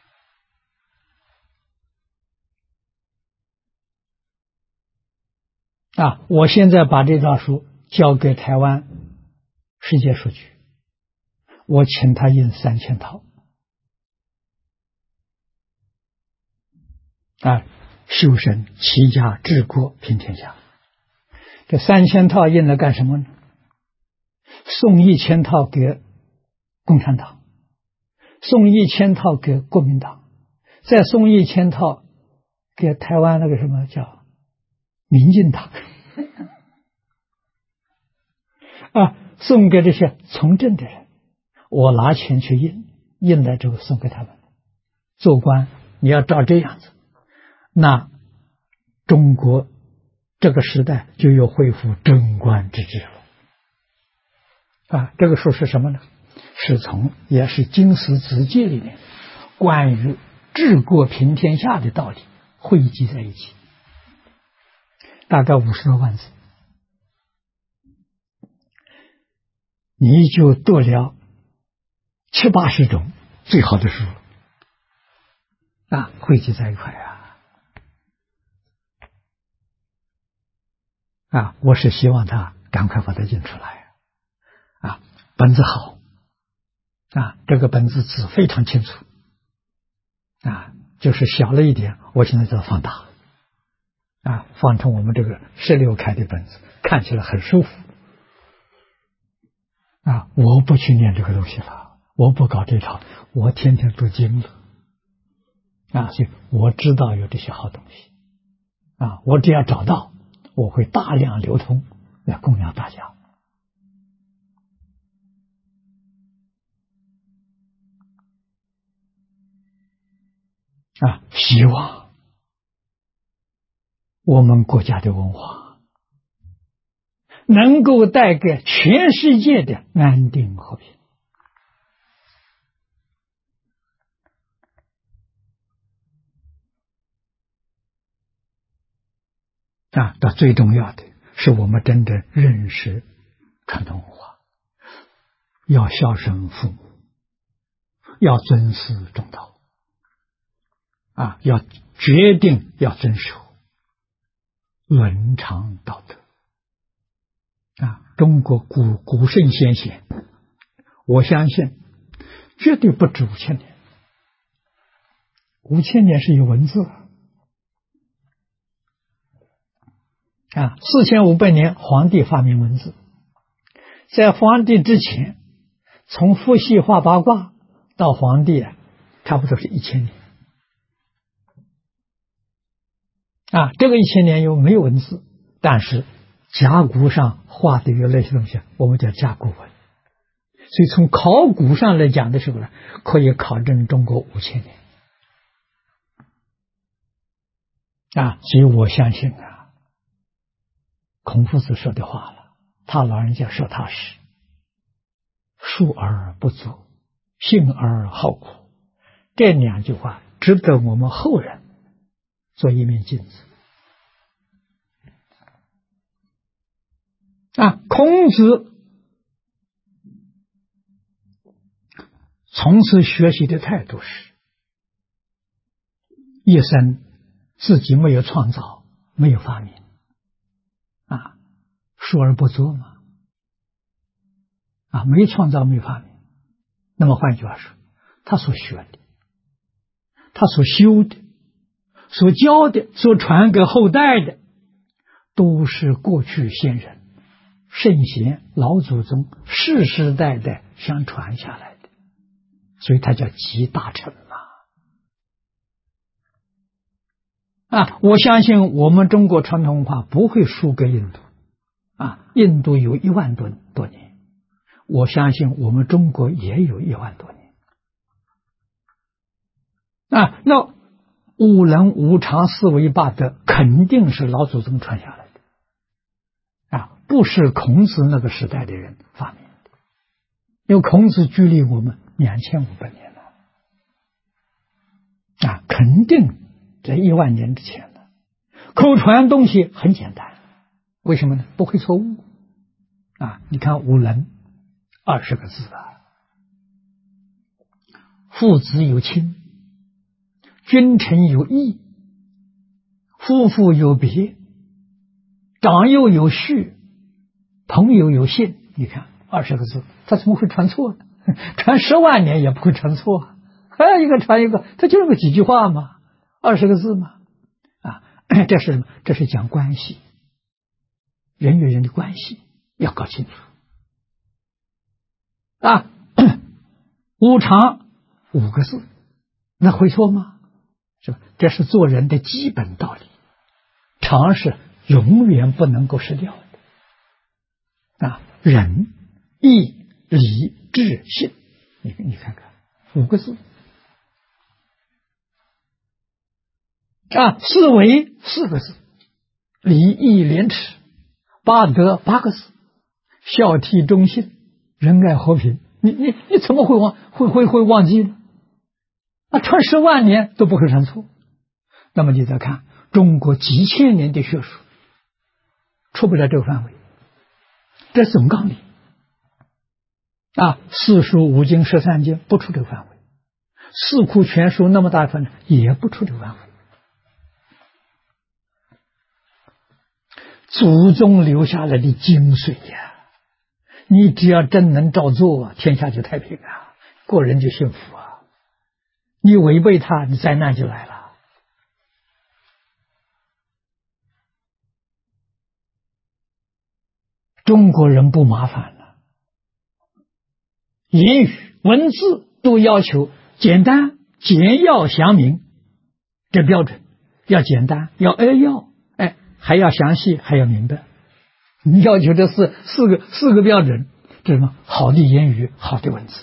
啊！我现在把这套书交给台湾世界书局，我请他印3000套啊，修身齐家治国平天下。这3000套印了干什么呢？送1000套给共产党，送1000套给国民党，再送1000套给台湾那个什么叫民进党啊，送给这些从政的人，我拿钱去印，印了之后送给他们。做官你要照这样子，那中国这个时代就又恢复贞观之治了啊！这个书是什么呢？也是经史子集里面关于治国平天下的道理汇集在一起，大概50多万字，你就读了70、80种最好的书啊，汇集在一块啊！我是希望他赶快把它印出来啊！本子好啊，这个本子字非常清楚啊，就是小了一点，我现在就要放大啊，放成我们这个16开的本子，看起来很舒服啊！我不去念这个东西了，我不搞这套，我天天读经了啊，所以我知道有这些好东西啊，我只要找到，我会大量流通来供养大家啊！希望我们国家的文化能够带给全世界的安定和平啊！这最重要的是我们真正认识传统文化，要孝顺父母，要尊师重道啊，要决定要遵守伦常道德啊！中国古圣先贤，我相信绝对不止5000年，5000年是有文字啊，4500年皇帝发明文字，在皇帝之前，从伏羲画八卦到皇帝差不多是1000年啊，这个1000年又没有文字，但是甲骨上画的有那些东西，我们叫甲骨文。 所以从考古上来讲的时候呢，可以考证中国5000年。所以我相信孔夫子说的话了，他老人家说他是述而不作，信而好苦，这2句话值得我们后人做一面镜子。孔子从此学习的态度是一生自己没有创造，没有发明述而不作嘛，没创造，没发明。那么换句话说，他所学的，他所修的，所教的，所传给后代的，都是过去先人圣贤老祖宗世世代代相传下来的，所以他叫集大成我相信我们中国传统文化不会输给印度印度有1万多年，我相信我们中国也有1万多年那五伦五常四维八德肯定是老祖宗传下来的不是孔子那个时代的人发明的，因为孔子距离我们2500年了肯定在1万年之前了。口传东西很简单，为什么呢？不会错误你看五伦20个字父子有亲，君臣有义，夫妇有别，长幼有序，朋友有信。你看20个字，他怎么会传错呢？传10万年也不会传错还有一个传一个，他就那么几句话嘛，20个字嘛这是什么？这是讲关系，人与人的关系要搞清楚五常5个字，那会错吗？是吧？这是做人的基本道理，常是永远不能够失掉的仁义礼智信，你看看5个字四维4个字，礼义廉耻八德8个字，孝悌忠信仁爱和平，你怎么会忘记呢？传10万年都不会传错。那么你再看中国几千年的学术，出不了这个范围，这是总纲领四书五经13经不出这个范围，四库全书那么大份也不出这个范围。祖宗留下来的精髓你只要真能照做，天下就太平国人就幸福你违背它，你灾难就来了。中国人不麻烦了，言语文字都要求简单简要详明，这标准要简单，要扼要，还要详细，还要明白。你要求这四个标准，这什么？好的言语，好的文字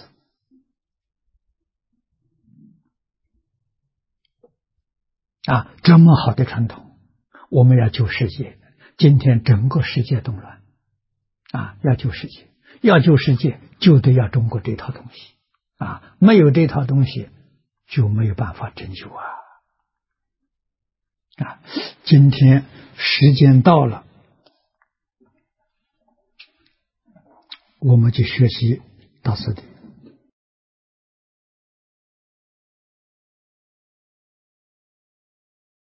这么好的传统，我们要救世界。今天整个世界动乱要救世界，要救世界就得要中国这套东西没有这套东西就没有办法拯救今天时间到了，我们就学习到此地。